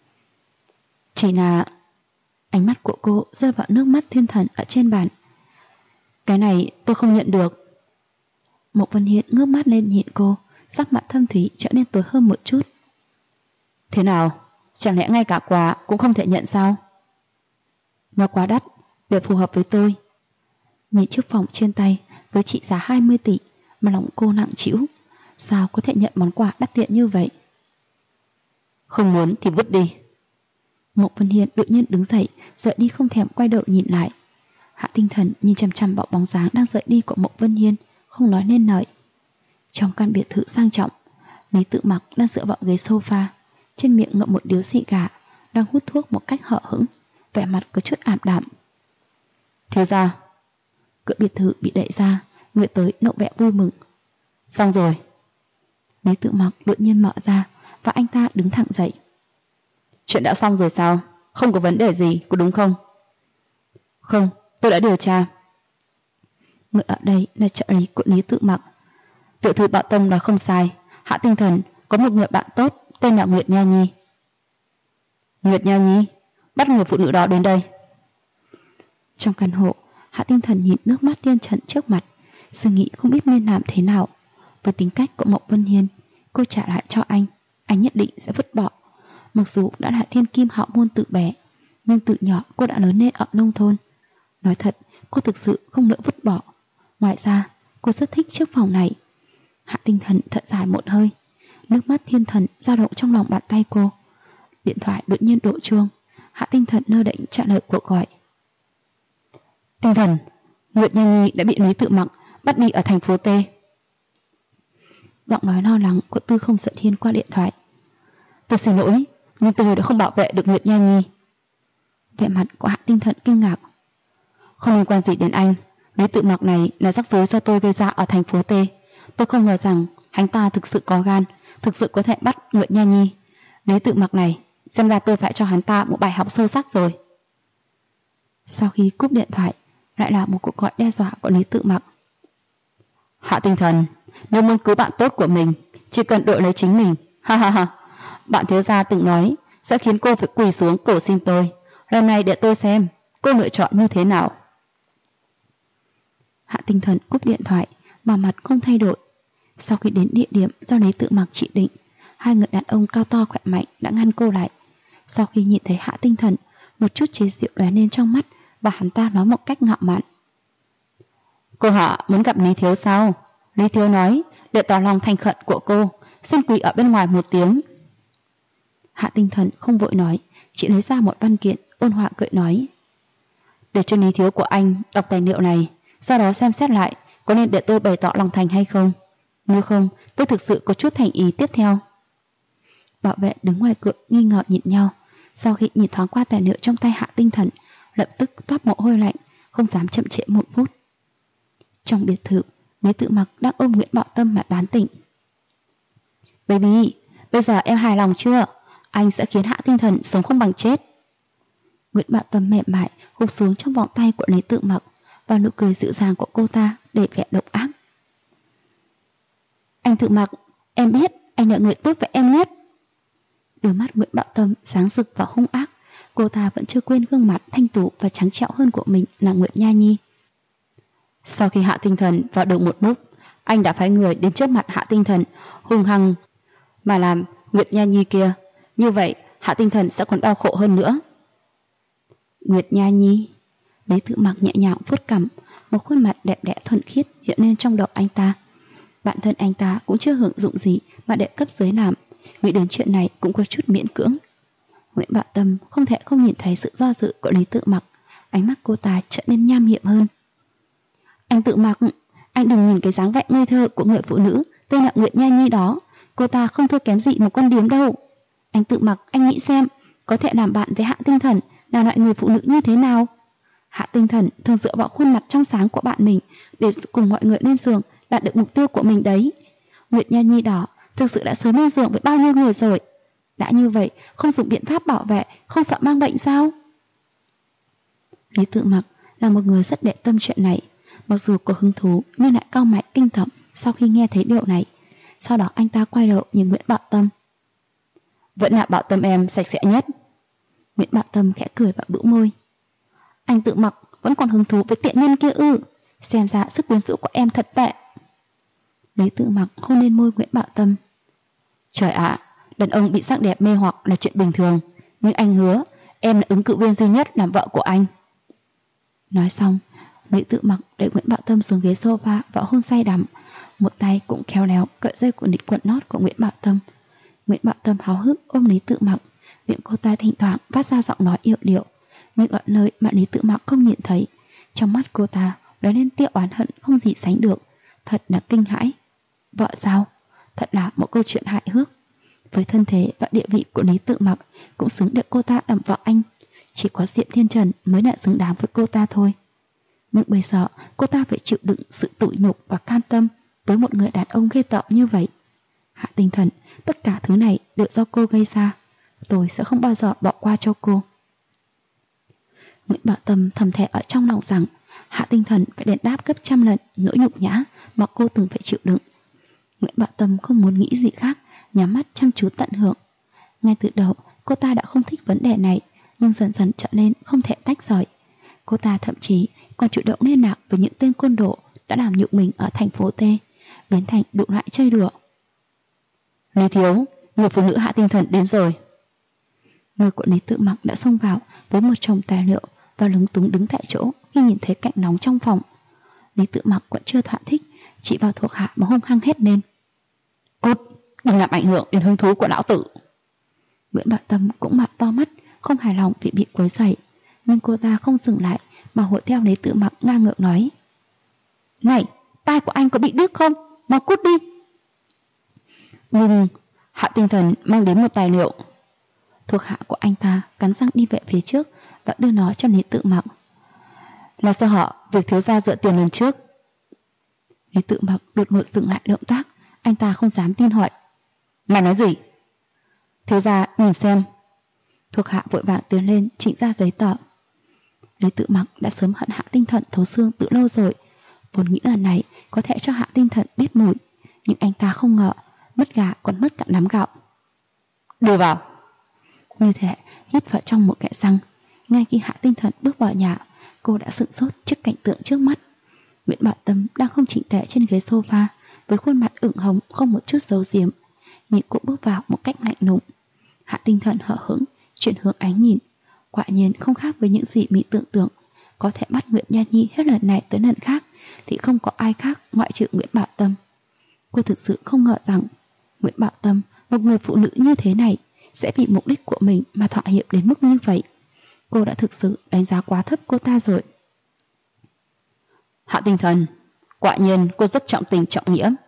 Chỉ là... Ánh mắt của cô rơi vào nước mắt thiên thần ở trên bàn. Cái này tôi không nhận được. Mộng Vân Hiên ngước mắt lên nhìn cô, sắc mặt thâm thúy trở nên tối hơn một chút. Thế nào? Chẳng lẽ ngay cả quà cũng không thể nhận sao? Nó quá đắt để phù hợp với tôi. Nhìn chiếc vòng trên tay với trị giá 20 tỷ mà lòng cô nặng trĩu. Sao có thể nhận món quà đắt tiền như vậy? Không muốn thì vứt đi. Mộng Vân Hiên đột nhiên đứng dậy, rời đi không thèm quay đầu nhìn lại. Hạ Tinh Thần nhìn chằm chằm vào bóng dáng đang rời đi của Mộng Vân Hiên, không nói nên lời. Trong căn biệt thự sang trọng, Lý Tự Mặc đang dựa vào ghế sofa, trên miệng ngậm một điếu xì gà, đang hút thuốc một cách hở hững, vẻ mặt có chút ảm đạm. Thiếu gia. Cửa biệt thự bị đẩy ra, người tới nộ vẻ vui mừng. Xong rồi. Lý Tự Mặc đột nhiên mở ra, và anh ta đứng thẳng dậy. Chuyện đã xong rồi sao? Không có vấn đề gì, có đúng không? Không, tôi đã điều tra. Người ở đây là trợ lý của Lý Tự Mặc. Tiểu thư Bảo Tông nói không sai, Hạ Tinh Thần có một người bạn tốt tên là Nguyệt Nha Nhi. Nguyệt Nha Nhi? Bắt người phụ nữ đó đến đây. Trong căn hộ, Hạ Tinh Thần nhìn nước mắt Tiên Trần trước mặt, suy nghĩ không biết nên làm thế nào. Với tính cách của Mộng Vân Hiên, cô trả lại cho anh nhất định sẽ vứt bỏ. Mặc dù đã là thiên kim hậu môn từ bé, nhưng từ nhỏ cô đã lớn lên ở nông thôn. Nói thật, cô thực sự không nỡ vứt bỏ. Ngoài ra, cô rất thích chiếc phòng này. Hạ Tinh Thần thật dài một hơi, nước mắt thiên thần dao động trong lòng bàn tay cô. Điện thoại đột nhiên đổ chuông. Hạ Tinh Thần nơ định trả lời cuộc gọi. Tinh Thần, Nguyệt Nha Nhi đã bị Lý Tự Mặc bắt đi ở thành phố T. Giọng nói lo lắng của Tư Không Sợ Thiên qua điện thoại. Tôi xin lỗi, nhưng tôi đã không bảo vệ được Nguyệt Nha Nhi. Vẻ mặt của Hạ Tinh Thần kinh ngạc. Không liên quan gì đến anh. Lý Tự Mặc này là rắc rối do tôi gây ra ở thành phố T. Tôi không ngờ rằng hắn ta thực sự có gan, thực sự có thể bắt Nguyệt Nha Nhi. Lý Tự Mặc này, xem ra tôi phải cho hắn ta một bài học sâu sắc rồi. Sau khi cúp điện thoại, lại là một cuộc gọi đe dọa của Lý Tự Mặc. Hạ Tinh Thần, nếu muốn cứu bạn tốt của mình, chỉ cần đội lấy chính mình. Ha ha ha. Bạn thiếu gia từng nói sẽ khiến cô phải quỳ xuống cầu xin tôi. Lần này để tôi xem cô lựa chọn như thế nào. Hạ Tinh Thần cúp điện thoại mà mặt không thay đổi. Sau khi đến địa điểm do Lý Tự Mặc chỉ định, hai người đàn ông cao to khỏe mạnh đã ngăn cô lại. Sau khi nhìn thấy Hạ Tinh Thần, một chút chế giễu lóe lên trong mắt, và hắn ta nói một cách ngạo mạn. Cô Hạ muốn gặp Lý Thiếu sao? Lý Thiếu nói để tỏ lòng thành khẩn của cô, xin quỳ ở bên ngoài một tiếng. Hạ Tinh Thần không vội nói, chỉ lấy ra một văn kiện, ôn hòa cười nói. Để cho Lý Thiếu của anh đọc tài liệu này, sau đó xem xét lại có nên để tôi bày tỏ lòng thành hay không. Nếu không, tôi thực sự có chút thành ý tiếp theo. Bảo vệ đứng ngoài cửa nghi ngờ nhìn nhau. Sau khi nhìn thoáng qua tài liệu trong tay Hạ Tinh Thần, lập tức toát mồ hôi lạnh, không dám chậm trễ một phút. Trong biệt thự, Lý Tự Mặc đang ôm Nguyễn Bảo Tâm mà tán tỉnh. Baby, bây giờ em hài lòng chưa? Anh sẽ khiến Hạ Tinh Thần sống không bằng chết. Nguyễn Bảo Tâm mềm mại gục xuống trong vòng tay của Lý Tự Mặc, và nụ cười dịu dàng của cô ta để vẻ độc ác. Anh Tự Mặc, em biết anh là người tốt với em nhất. Đôi mắt Nguyễn Bảo Tâm sáng rực và hung ác. Cô ta vẫn chưa quên gương mặt thanh tú và trắng trẻo hơn của mình là Nguyệt Nha Nhi. Sau khi Hạ Tinh Thần vào được một lúc, anh đã phái người đến trước mặt Hạ Tinh Thần hung hăng mà làm Nguyệt Nha Nhi kia. Như vậy Hạ Tinh Thần sẽ còn đau khổ hơn nữa. Nguyệt Nha Nhi. Lý Tự Mặc nhẹ nhàng vuốt cằm, một khuôn mặt đẹp đẽ thuần khiết hiện lên trong đầu anh ta. Bản thân anh ta cũng chưa hưởng dụng gì mà đệ cấp dưới làm, nghĩ đến chuyện này cũng có chút miễn cưỡng. Nguyễn Bảo Tâm không thể không nhìn thấy sự do dự của Lý Tự Mặc, ánh mắt cô ta trở nên nham hiểm hơn. Anh Tự Mặc, anh đừng nhìn cái dáng vẻ ngây thơ của người phụ nữ tên là Nguyệt Nha Nhi đó, cô ta không thua kém gì một con điếm đâu. Anh Tự Mặc, anh nghĩ xem, có thể làm bạn với Hạ Tinh Thần là loại người phụ nữ như thế nào? Hạ Tinh Thần thường dựa vào khuôn mặt trong sáng của bạn mình để cùng mọi người lên giường đạt được mục tiêu của mình đấy. Nguyệt Nha Nhi đó thực sự đã sớm lên giường với bao nhiêu người rồi. Đã như vậy, không dùng biện pháp bảo vệ, không sợ mang bệnh sao? Lý Tự Mặc là một người rất để tâm chuyện này, mặc dù có hứng thú nhưng lại cau mày kinh tởm sau khi nghe thấy điều này. Sau đó anh ta quay đầu nhìn Nguyễn Bảo Tâm. Vẫn là Bảo Tâm em sạch sẽ nhất. Nguyễn Bảo Tâm khẽ cười và bĩu môi. Anh Tự Mặc vẫn còn hứng thú với tiện nhân kia ư? Xem ra sức quyến rũ của em thật tệ. Lý Tự Mặc hôn lên môi Nguyễn Bảo Tâm. Trời ạ, đàn ông bị sắc đẹp mê hoặc là chuyện bình thường, nhưng anh hứa em là ứng cử viên duy nhất làm vợ của anh. Nói xong, Lý Tự Mặc để Nguyễn Bảo Tâm xuống ghế sofa và hôn say đắm, một tay cũng khéo léo cởi dây của nịt quần nót của Nguyễn Bảo Tâm. Nguyễn Bảo Tâm háo hức ôm Lý Tự Mặc, miệng cô ta thỉnh thoảng phát ra giọng nói yệu điệu, nhưng ở nơi mà Lý Tự Mặc không nhìn thấy, trong mắt cô ta lóe lên tia oán hận không gì sánh được. Thật là kinh hãi. Vợ sao? Thật là một câu chuyện hài hước. Với thân thế và địa vị của Lý Tự Mặc cũng xứng để cô ta làm vợ anh. Chỉ có Diệp Thiên Trần mới là xứng đáng với cô ta thôi. Nhưng bây giờ cô ta phải chịu đựng sự tủi nhục và cam tâm với một người đàn ông ghê tởm như vậy. Hạ Tinh Thần, tất cả thứ này đều do cô gây ra. Tôi sẽ không bao giờ bỏ qua cho cô. Nguyễn Bảo Tâm thầm thẻ ở trong lòng rằng Hạ Tinh Thần phải đền đáp gấp trăm lần nỗi nhục nhã mà cô từng phải chịu đựng. Nguyễn Bảo Tâm không muốn nghĩ gì khác, nhắm mắt chăm chú tận hưởng. Ngay từ đầu cô ta đã không thích vấn đề này, nhưng dần dần trở nên không thể tách rời. Cô ta thậm chí còn chủ động liên lạc với những tên côn đồ đã làm nhục mình ở thành phố T, biến thành đủ loại chơi đùa. Lý thiếu, người phụ nữ Hạ Tinh Thần đến rồi. Người của Lý Tự Mặc đã xông vào với một chồng tài liệu và lúng túng đứng tại chỗ khi nhìn thấy cảnh nóng trong phòng. Lý Tự Mặc vẫn chưa thỏa thích, chỉ vào thuộc hạ mà hung hăng hét lên. Cút, đừng làm ảnh hưởng đến hứng thú của lão tử. Nguyễn Bảo Tâm cũng mở to mắt, không hài lòng vì bị quấy rầy, nhưng cô ta không dừng lại mà hội theo Lý Tự Mặc ngang ngược nói. Này, tai của anh có bị điếc không? Mau cút đi. Nhưng Hạ Tinh Thần mang đến một tài liệu. Thuộc hạ của anh ta cắn răng đi về phía trước và đưa nó cho Lý Tự Mặc. Là sao họ việc thiếu gia dựa tiền lần trước? Lý Tự Mặc đột ngột dừng lại động tác, anh ta không dám tin hỏi. Mày nói gì? Thiếu gia nhìn xem. Thuộc hạ vội vàng tiến lên chỉnh ra giấy tờ. Lý Tự Mặc đã sớm hận Hạ Tinh Thần thấu xương từ lâu rồi, vốn nghĩ lần này có thể cho Hạ Tinh Thần biết mùi, nhưng anh ta không ngờ mất gà còn mất cả nắm gạo. Đưa vào. Như thế hít vào trong một kẽ răng. Ngay khi Hạ Tinh Thần bước vào nhà, cô đã sửng sốt trước cảnh tượng trước mắt. Nguyễn Bảo Tâm đang không chỉnh tề trên ghế sofa, với khuôn mặt ửng hồng không một chút giấu giếm, nhìn cô bước vào một cách lạnh lùng. Hạ Tinh Thần hở hững chuyển hướng ánh nhìn, quả nhiên không khác với những gì mình tưởng tượng. Có thể bắt Nguyệt Nha Nhi hết lần này tới lần khác thì không có ai khác ngoại trừ Nguyễn Bảo Tâm. Cô thực sự không ngờ rằng Nguyễn Bảo Tâm, một người phụ nữ như thế này, sẽ vì mục đích của mình mà thỏa hiệp đến mức như vậy. Cô đã thực sự đánh giá quá thấp cô ta rồi. Hạ Tinh Thần, quả nhiên cô rất trọng tình trọng nghĩa.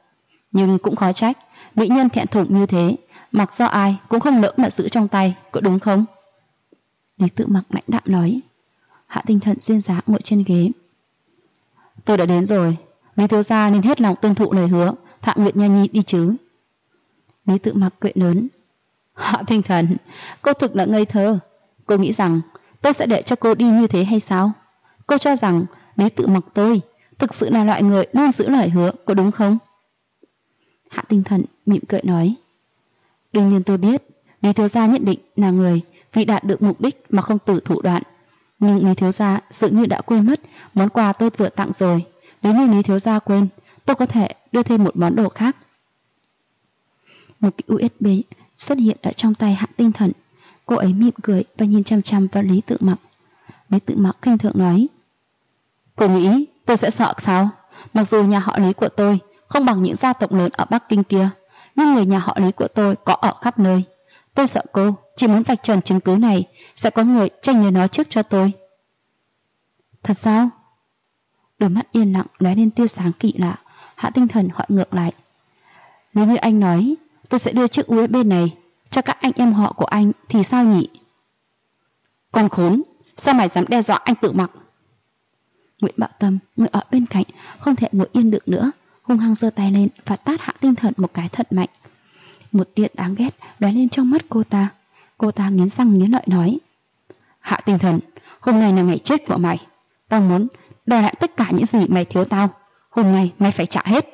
Nhưng cũng khó trách, mỹ nhân thẹn thùng như thế, mặc do ai cũng không lỡ mà giữ trong tay, có đúng không? Lý Tự Mặc lãnh đạm nói. Hạ Tinh Thần duyên dáng ngồi trên ghế. Tôi đã đến rồi, Lý thiếu gia nên hết lòng tuân thụ lời hứa, thả Nguyệt Nha Nhi đi chứ. Lý Tự Mặc cười lớn. Hạ Tinh Thần, cô thực là ngây thơ. Cô nghĩ rằng tôi sẽ để cho cô đi như thế hay sao? Cô cho rằng Lý Tự Mặc tôi thực sự là loại người luôn giữ lời hứa, có đúng không? Hạ Tinh Thần mỉm cười nói. Đương nhiên tôi biết Lý thiếu gia nhất định là người vì đạt được mục đích mà không từ thủ đoạn. Nhưng Lý thiếu gia dường như đã quên mất món quà tôi vừa tặng rồi. Nếu như Lý thiếu gia quên, tôi có thể đưa thêm một món đồ khác. Một cái USB xuất hiện ở trong tay Hạ Tinh Thần. Cô ấy mỉm cười và nhìn chăm chăm vào Lý Tự Mặc. Lý Tự Mặc khinh thường nói. Cô nghĩ tôi sẽ sợ sao? Mặc dù nhà họ Lý của tôi không bằng những gia tộc lớn ở Bắc Kinh kia, nhưng người nhà họ Lý của tôi có ở khắp nơi. Tôi sợ cô chỉ muốn vạch trần chứng cứ này, sẽ có người tranh lấy nó trước cho tôi. Thật sao? Đôi mắt yên lặng lóe lên tia sáng kỳ lạ. Hạ Tinh Thần hỏi ngược lại. Nếu như anh nói tôi sẽ đưa chiếc USB này cho các anh em họ của anh thì sao nhỉ? Con khốn, sao mày dám đe dọa anh Tự Mặc? Nguyễn Bảo Tâm người ở bên cạnh không thể ngồi yên được nữa, hung hăng giơ tay lên và tát Hạ Tinh Thần một cái thật mạnh. Một tia đáng ghét lóe lên trong mắt cô ta. Cô ta nghiến răng nghiến lợi nói. Hạ Tinh Thần, hôm nay là ngày chết của mày. Tao muốn đòi lại tất cả những gì mày thiếu tao. Hôm nay mày phải trả hết.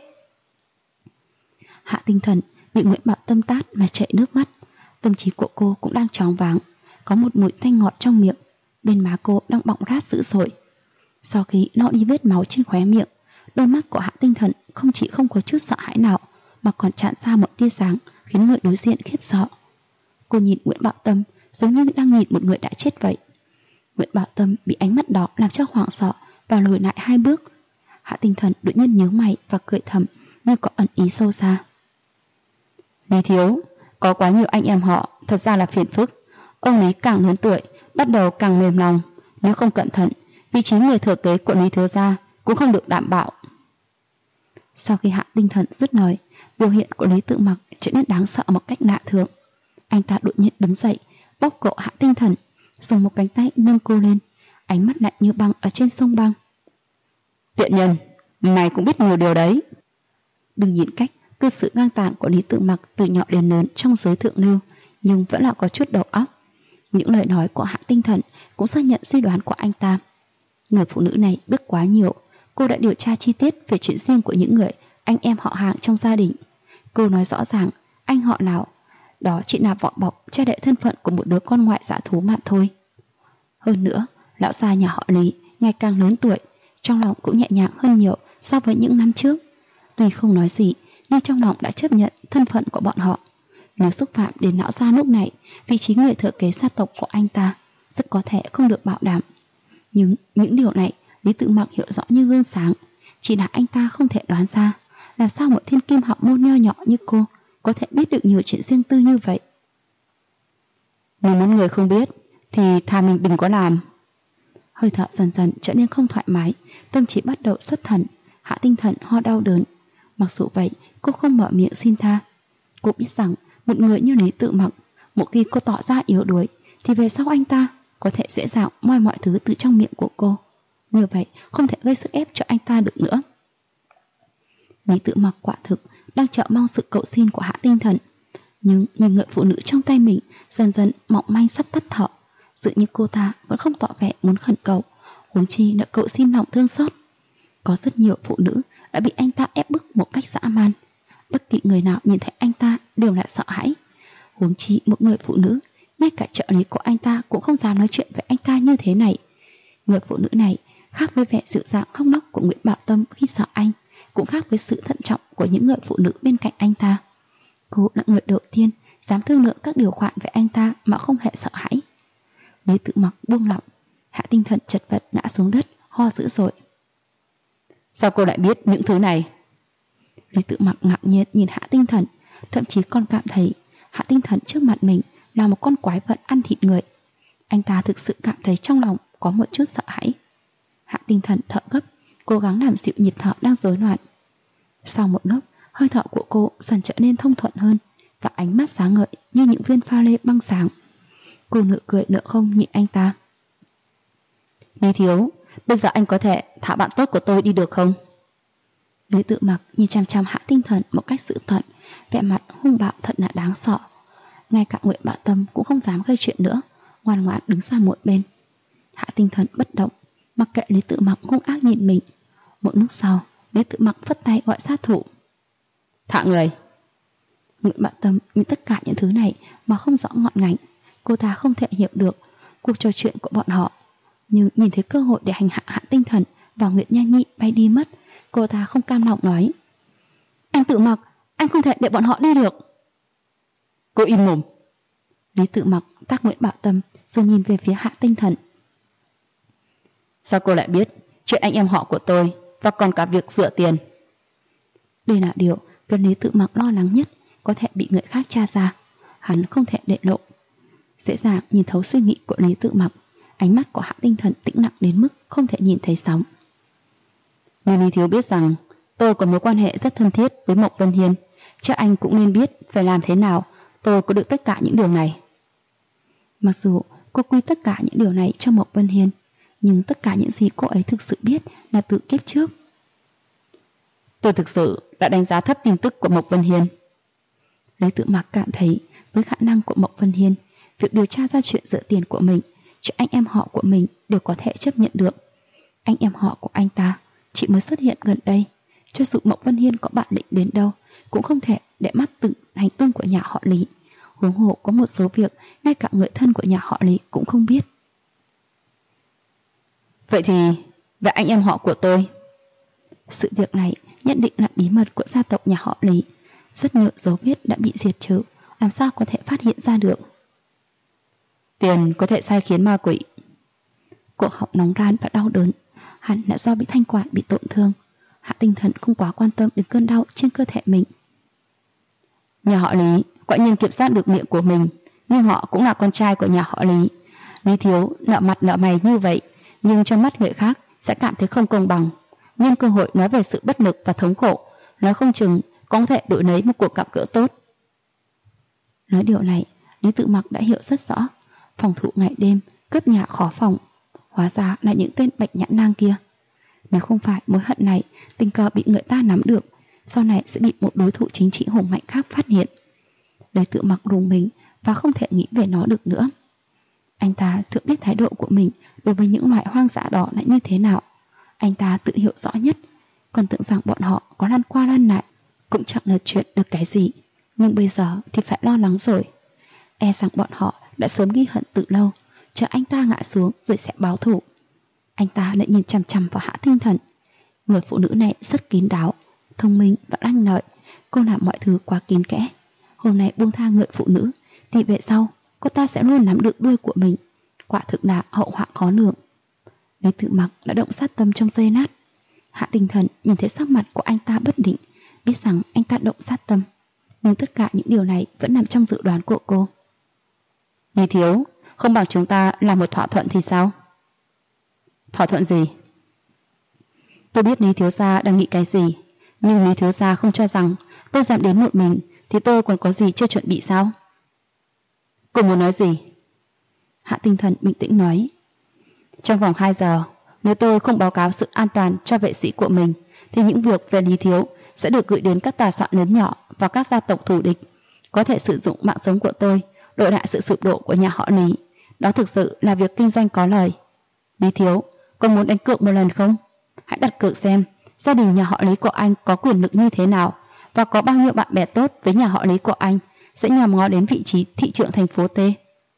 Hạ Tinh Thần bị Nguyễn Bảo Tâm tát mà chảy nước mắt. Tâm trí của cô cũng đang choáng váng, có một mùi tanh ngọt trong miệng. Bên má cô đang bọng rát dữ dội. Sau khi lau đi vết máu trên khóe miệng, đôi mắt của Hạ Tinh Thần không chỉ không có chút sợ hãi nào, mà còn tràn ra một tia sáng khiến người đối diện khiếp sợ. Cô nhìn Nguyễn Bảo Tâm giống như đang nhìn một người đã chết vậy. Nguyễn Bảo Tâm bị ánh mắt đó làm cho hoảng sợ và lùi lại 2 bước. Hạ Tinh Thần đột nhiên nhớ mày và cười thầm như có ẩn ý sâu xa. Lý thiếu, có quá nhiều anh em họ thật ra là phiền phức. Ông Lý càng lớn tuổi bắt đầu càng mềm lòng, nếu không cẩn thận vị trí người thừa kế của Lý thiếu gia cũng không được đảm bảo. Sau khi Hạ Tinh Thần dứt lời, biểu hiện của Lý Tự Mặc trở nên đáng sợ một cách lạ thường. Anh ta đột nhiên đứng dậy, bóp cổ Hạ Tinh Thần, dùng một cánh tay nâng cô lên, ánh mắt lạnh như băng ở trên sông băng. Tiện nhân, mày cũng biết nhiều điều đấy. Đừng nhìn cách cư xử ngang tàn của Lý Tự Mặc từ nhỏ đến lớn trong giới thượng lưu, nhưng vẫn là có chút đầu óc. Những lời nói của Hạ Tinh Thần cũng xác nhận suy đoán của anh ta. Người phụ nữ này biết quá nhiều. Cô đã điều tra chi tiết về chuyện riêng của những người anh em họ hàng trong gia đình. Cô nói rõ ràng anh họ nào đó chỉ là vỏ bọc che đậy thân phận của một đứa con ngoại dã thú mà thôi. Hơn nữa, lão gia nhà họ Lý ngày càng lớn tuổi, trong lòng cũng nhẹ nhàng hơn nhiều so với những năm trước. Tuy không nói gì, nhưng trong lòng đã chấp nhận thân phận của bọn họ. Nếu xúc phạm đến lão gia lúc này, vị trí người thừa kế gia tộc của anh ta rất có thể không được bảo đảm. Nhưng những điều này Lý Tự Mặc hiểu rõ như gương sáng, chỉ là anh ta không thể đoán ra làm sao một thiên kim học môn nho nhỏ như cô có thể biết được nhiều chuyện riêng tư như vậy. Nếu muốn người không biết thì thà mình đừng có làm. Hơi thở dần dần trở nên không thoải mái, tâm trí bắt đầu xuất thần. Hạ Tinh Thần ho đau đớn. Mặc dù vậy, cô không mở miệng xin tha. Cô biết rằng một người như Lý Tự Mặc, một khi cô tỏ ra yếu đuối thì về sau anh ta có thể dễ dàng moi mọi thứ từ trong miệng của cô. Như vậy không thể gây sức ép cho anh ta được nữa. Lý Tự Mặc quả thực đang chờ mong sự cầu xin của Hạ Tinh Thần, nhưng nhìn người phụ nữ trong tay mình dần dần mỏng manh sắp tắt thở, dường như cô ta vẫn không tỏ vẻ muốn khẩn cầu, huống chi là cầu xin lòng thương xót. Có rất nhiều phụ nữ đã bị anh ta ép bức một cách dã man, bất kỳ người nào nhìn thấy anh ta đều lại sợ hãi. Huống chi một người phụ nữ, ngay cả trợ lý của anh ta cũng không dám nói chuyện với anh ta như thế này. Người phụ nữ này khác với vẻ dịu dàng khóc lóc của Nguyễn Bảo Tâm khi sợ anh, cũng khác với sự thận trọng của những người phụ nữ bên cạnh anh ta. Cô là người đầu tiên dám thương lượng các điều khoản với anh ta mà không hề sợ hãi. Lý Tự Mặc buông lỏng. Hạ Tinh Thần chật vật ngã xuống đất, ho dữ dội. Sao cô lại biết những thứ này? Lý Tự Mặc ngạc nhiên nhìn Hạ Tinh Thần, thậm chí còn cảm thấy Hạ Tinh Thần trước mặt mình là một con quái vật ăn thịt người. Anh ta thực sự cảm thấy trong lòng có một chút sợ hãi. Hạ Tinh Thần thở gấp, cố gắng làm dịu nhịp thở đang rối loạn. Sau một lúc, hơi thở của cô dần trở nên thông thuận hơn và ánh mắt sáng ngời như những viên pha lê băng sáng. Cô nửa cười nửa không nhìn anh ta. Lý Thiếu, bây giờ anh có thể thả bạn tốt của tôi đi được không? Lý Tự Mặc nhìn chăm chăm Hạ Tinh Thần một cách dữ tợn, vẻ mặt hung bạo thật là đáng sợ. Ngay cả Nguyệt Bảo Tâm cũng không dám gây chuyện nữa, ngoan ngoãn đứng sang một bên. Hạ Tinh Thần bất động, mặc kệ Lý Tự Mặc hung ác nhìn mình. Một lúc sau, Lý Tự Mặc phất tay gọi sát thủ. Thả người. Nguyệt Bảo Tâm nhìn tất cả những thứ này mà không rõ ngọn ngành. Cô ta không thể hiểu được cuộc trò chuyện của bọn họ, nhưng nhìn thấy cơ hội để hành hạ Hạ Tinh Thần và Nguyệt Nha Nhi bay đi mất, cô ta không cam lòng nói. Anh Tự Mặc, anh không thể để bọn họ đi được. Cô im mồm. Lý Tự Mặc tát Nguyễn Bảo Tâm rồi nhìn về phía Hạ Tinh Thần. Sao cô lại biết chuyện anh em họ của tôi và còn cả việc rửa tiền? Đây là điều cần Lý Tự Mặc lo lắng nhất, có thể bị người khác tra ra. Hắn không thể để lộ. Dễ dàng nhìn thấu suy nghĩ của Lý Tự Mặc, ánh mắt của Hạ Tinh Thần tĩnh lặng đến mức không thể nhìn thấy sóng. Nên Lý Thiếu biết rằng tôi có mối quan hệ rất thân thiết với Mộc Vân Hiên, chắc anh cũng nên biết phải làm thế nào tôi có được tất cả những điều này. Mặc dù cô quy tất cả những điều này cho Mộc Vân Hiên, nhưng tất cả những gì cô ấy thực sự biết là từ kiếp trước. Tôi thực sự đã đánh giá thấp tin tức của Mộc Vân Hiên. Lý Tự Mặc cảm thấy với khả năng của Mộc Vân Hiên, việc điều tra ra chuyện rửa tiền của mình, chuyện anh em họ của mình đều có thể chấp nhận được. Anh em họ của anh ta chỉ mới xuất hiện gần đây, cho dù Mộc Vân Hiên có bản lĩnh đến đâu cũng không thể để mắt từng hành tung của nhà họ Lý. Huống hồ có một số việc ngay cả người thân của nhà họ Lý cũng không biết. Vậy thì về anh em họ của tôi, sự việc này nhận định là bí mật của gia tộc nhà họ Lý. Rất nhiều dấu vết đã bị diệt trừ, làm sao có thể phát hiện ra được. Tiền có thể sai khiến ma quỷ. Cổ họng nóng ran và đau đớn, hẳn là do bị thanh quản bị tổn thương. Hạ Tinh Thần không quá quan tâm đến cơn đau trên cơ thể mình. Nhà họ Lý quả nhiên kiểm soát được miệng của mình, nhưng họ cũng là con trai của nhà họ Lý. Lý Thiếu nợ mặt nợ mày như vậy, nhưng trong mắt người khác sẽ cảm thấy không công bằng. Nhân cơ hội nói về sự bất lực và thống khổ, nói không chừng có thể đổi lấy một cuộc gặp gỡ tốt. Nói điều này, Lý Tự Mặc đã hiểu rất rõ. Phòng thủ ngày đêm, cướp nhà khó phòng, hóa ra là những tên bạch nhãn nang kia. Nếu không phải mối hận này tình cờ bị người ta nắm được, sau này sẽ bị một đối thủ chính trị hùng mạnh khác phát hiện. Lý Tự Mặc rùng mình và không thể nghĩ về nó được nữa. Anh ta tự biết thái độ của mình đối với những loại hoang dã đó là như thế nào. Anh ta tự hiểu rõ nhất, còn tưởng rằng bọn họ có lăn qua lăn lại cũng chẳng lật chuyện được cái gì. Nhưng bây giờ thì phải lo lắng rồi. E rằng bọn họ đã sớm ghi hận từ lâu, chờ anh ta ngã xuống rồi sẽ báo thù. Anh ta lại nhìn chằm chằm vào Hạ Tinh Thần. Người phụ nữ này rất kín đáo, thông minh và lanh lợi. Cô làm mọi thứ quá kín kẽ. Hôm nay buông tha người phụ nữ thì về sau cô ta sẽ luôn nắm được đuôi của mình. Quả thực là hậu họa khó lường. Lý Tự Mặc đã động sát tâm trong giây lát. Hạ Tinh Thần nhìn thấy sắc mặt của anh ta bất định, biết rằng anh ta động sát tâm. Nhưng tất cả những điều này vẫn nằm trong dự đoán của cô. Lý Thiếu, không bằng chúng ta làm một thỏa thuận thì sao? Thỏa thuận gì? Tôi biết Lý Thiếu Gia đang nghĩ cái gì, nhưng Lý Thiếu Gia không cho rằng tôi dám đến một mình thì tôi còn có gì chưa chuẩn bị sao? Cô muốn nói gì? Hạ Tinh Thần bình tĩnh nói. Trong vòng 2 giờ, nếu tôi không báo cáo sự an toàn cho vệ sĩ của mình, thì những việc về Lý Thiếu sẽ được gửi đến các tòa soạn lớn nhỏ và các gia tộc thù địch. Có thể sử dụng mạng sống của tôi đổi lại sự sụp đổ của nhà họ Lý. Đó thực sự là việc kinh doanh có lời. Lý Thiếu, con muốn đánh cược một lần không? Hãy đặt cược xem gia đình nhà họ Lý của anh có quyền lực như thế nào, và có bao nhiêu bạn bè tốt với nhà họ Lý của anh sẽ nhòm ngó đến vị trí thị trưởng thành phố T.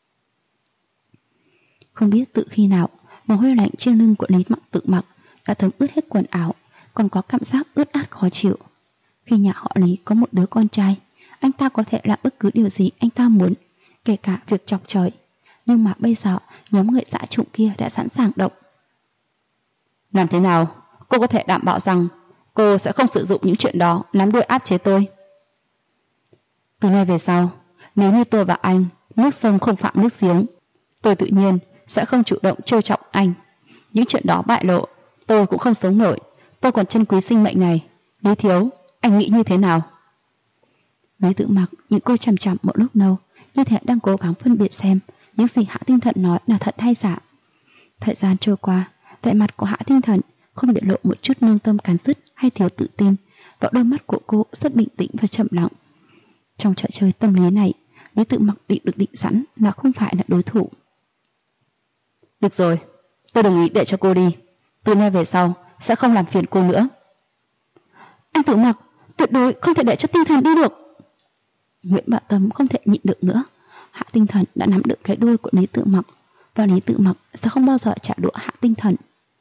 Không biết tự khi nào, mồ hôi lạnh trên lưng của Lý Tự Mặc đã thấm ướt hết quần áo, còn có cảm giác ướt át khó chịu. Khi nhà họ Lý có một đứa con trai, anh ta có thể làm bất cứ điều gì anh ta muốn, kể cả việc chọc trời. Nhưng mà bây giờ nhóm người dã chủng kia đã sẵn sàng động. Làm thế nào cô có thể đảm bảo rằng cô sẽ không sử dụng những chuyện đó nắm đuôi áp chế tôi? Từ nay về sau, nếu như tôi và anh nước sông không phạm nước giếng, tôi tự nhiên sẽ không chủ động trêu chọc anh. Những chuyện đó bại lộ, tôi cũng không sống nổi. Tôi còn trân quý sinh mệnh này. Lý Thiếu, anh nghĩ như thế nào? Lý Tự Mặc nhìn cô chằm chằm một lúc lâu, như thể đang cố gắng phân biệt xem những gì Hạ Tinh Thận nói là thật hay giả. Thời gian trôi qua, vẻ mặt của Hạ Tinh Thận không để lộ một chút nương tâm cắn rứt hay thiếu tự tin, và đôi mắt của cô rất bình tĩnh và chậm lặng. Trong trò chơi tâm lý này, Lý Tự Mặc định sẵn là không phải là đối thủ. Được rồi, tôi đồng ý để cho cô đi. Từ nay về sau sẽ không làm phiền cô nữa. Anh Tự Mặc, tuyệt đối không thể để cho Tinh Thần đi được. Nguyễn Bảo Tâm không thể nhịn được nữa. Hạ Tinh Thần đã nắm được cái đuôi của Lý Tự Mặc, và Lý Tự Mặc sẽ không bao giờ trả đũa Hạ Tinh Thần.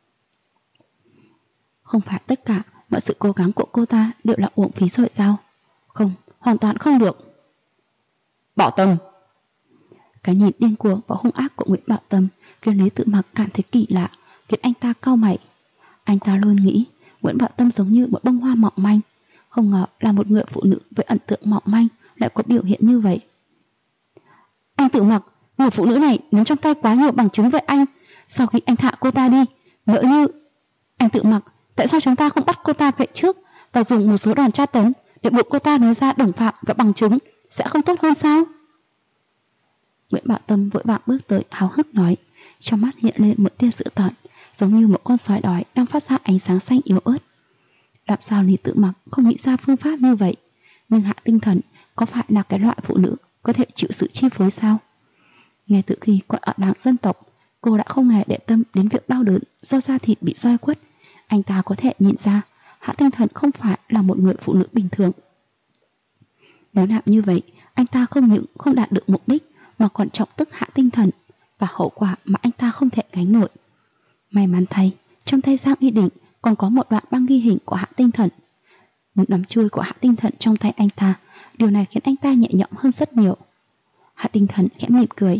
Không phải tất cả mọi sự cố gắng của cô ta đều là uổng phí rồi sao? Không, hoàn toàn không được. Bảo Tâm. Cái nhìn điên cuồng và hung ác của Nguyễn Bảo Tâm khiến Lý Tự Mặc cảm thấy kỳ lạ, khiến anh ta cau mày. Anh ta luôn nghĩ Nguyễn Bảo Tâm giống như một bông hoa mỏng manh, không ngờ là một người phụ nữ với ấn tượng mỏng manh lại có biểu hiện như vậy. Anh Tự Mặc, người phụ nữ này nắm trong tay quá nhiều bằng chứng về anh. Sau khi anh thả cô ta đi, lỡ như... Anh Tự Mặc, tại sao chúng ta không bắt cô ta về trước và dùng một số đòn tra tấn để buộc cô ta nói ra đồng phạm và bằng chứng, sẽ không tốt hơn sao? Nguyễn Bảo Tâm vội vàng bước tới háo hức nói, trong mắt hiện lên một tia dữ tợn, giống như một con sói đói đang phát ra ánh sáng xanh yếu ớt. Làm sao Lý Tự Mặc không nghĩ ra phương pháp như vậy? Nhưng Hạ Tinh Thần có phải là cái loại phụ nữ có thể chịu sự chi phối sao? Ngay từ khi còn ở đảng dân tộc, cô đã không hề để tâm đến việc đau đớn do da thịt bị roi quất. Anh ta có thể nhìn ra Hạ Tinh Thần không phải là một người phụ nữ bình thường. Nếu làm như vậy, anh ta không những không đạt được mục đích mà còn trọng tức Hạ Tinh Thần, và hậu quả mà anh ta không thể gánh nổi. May mắn thay, trong tay Giang Y Định còn có một đoạn băng ghi hình của Hạ Tinh Thần. Một nắm chuôi của Hạ Tinh Thần trong tay anh ta, điều này khiến anh ta nhẹ nhõm hơn rất nhiều. Hạ Tinh Thần khẽ mỉm cười.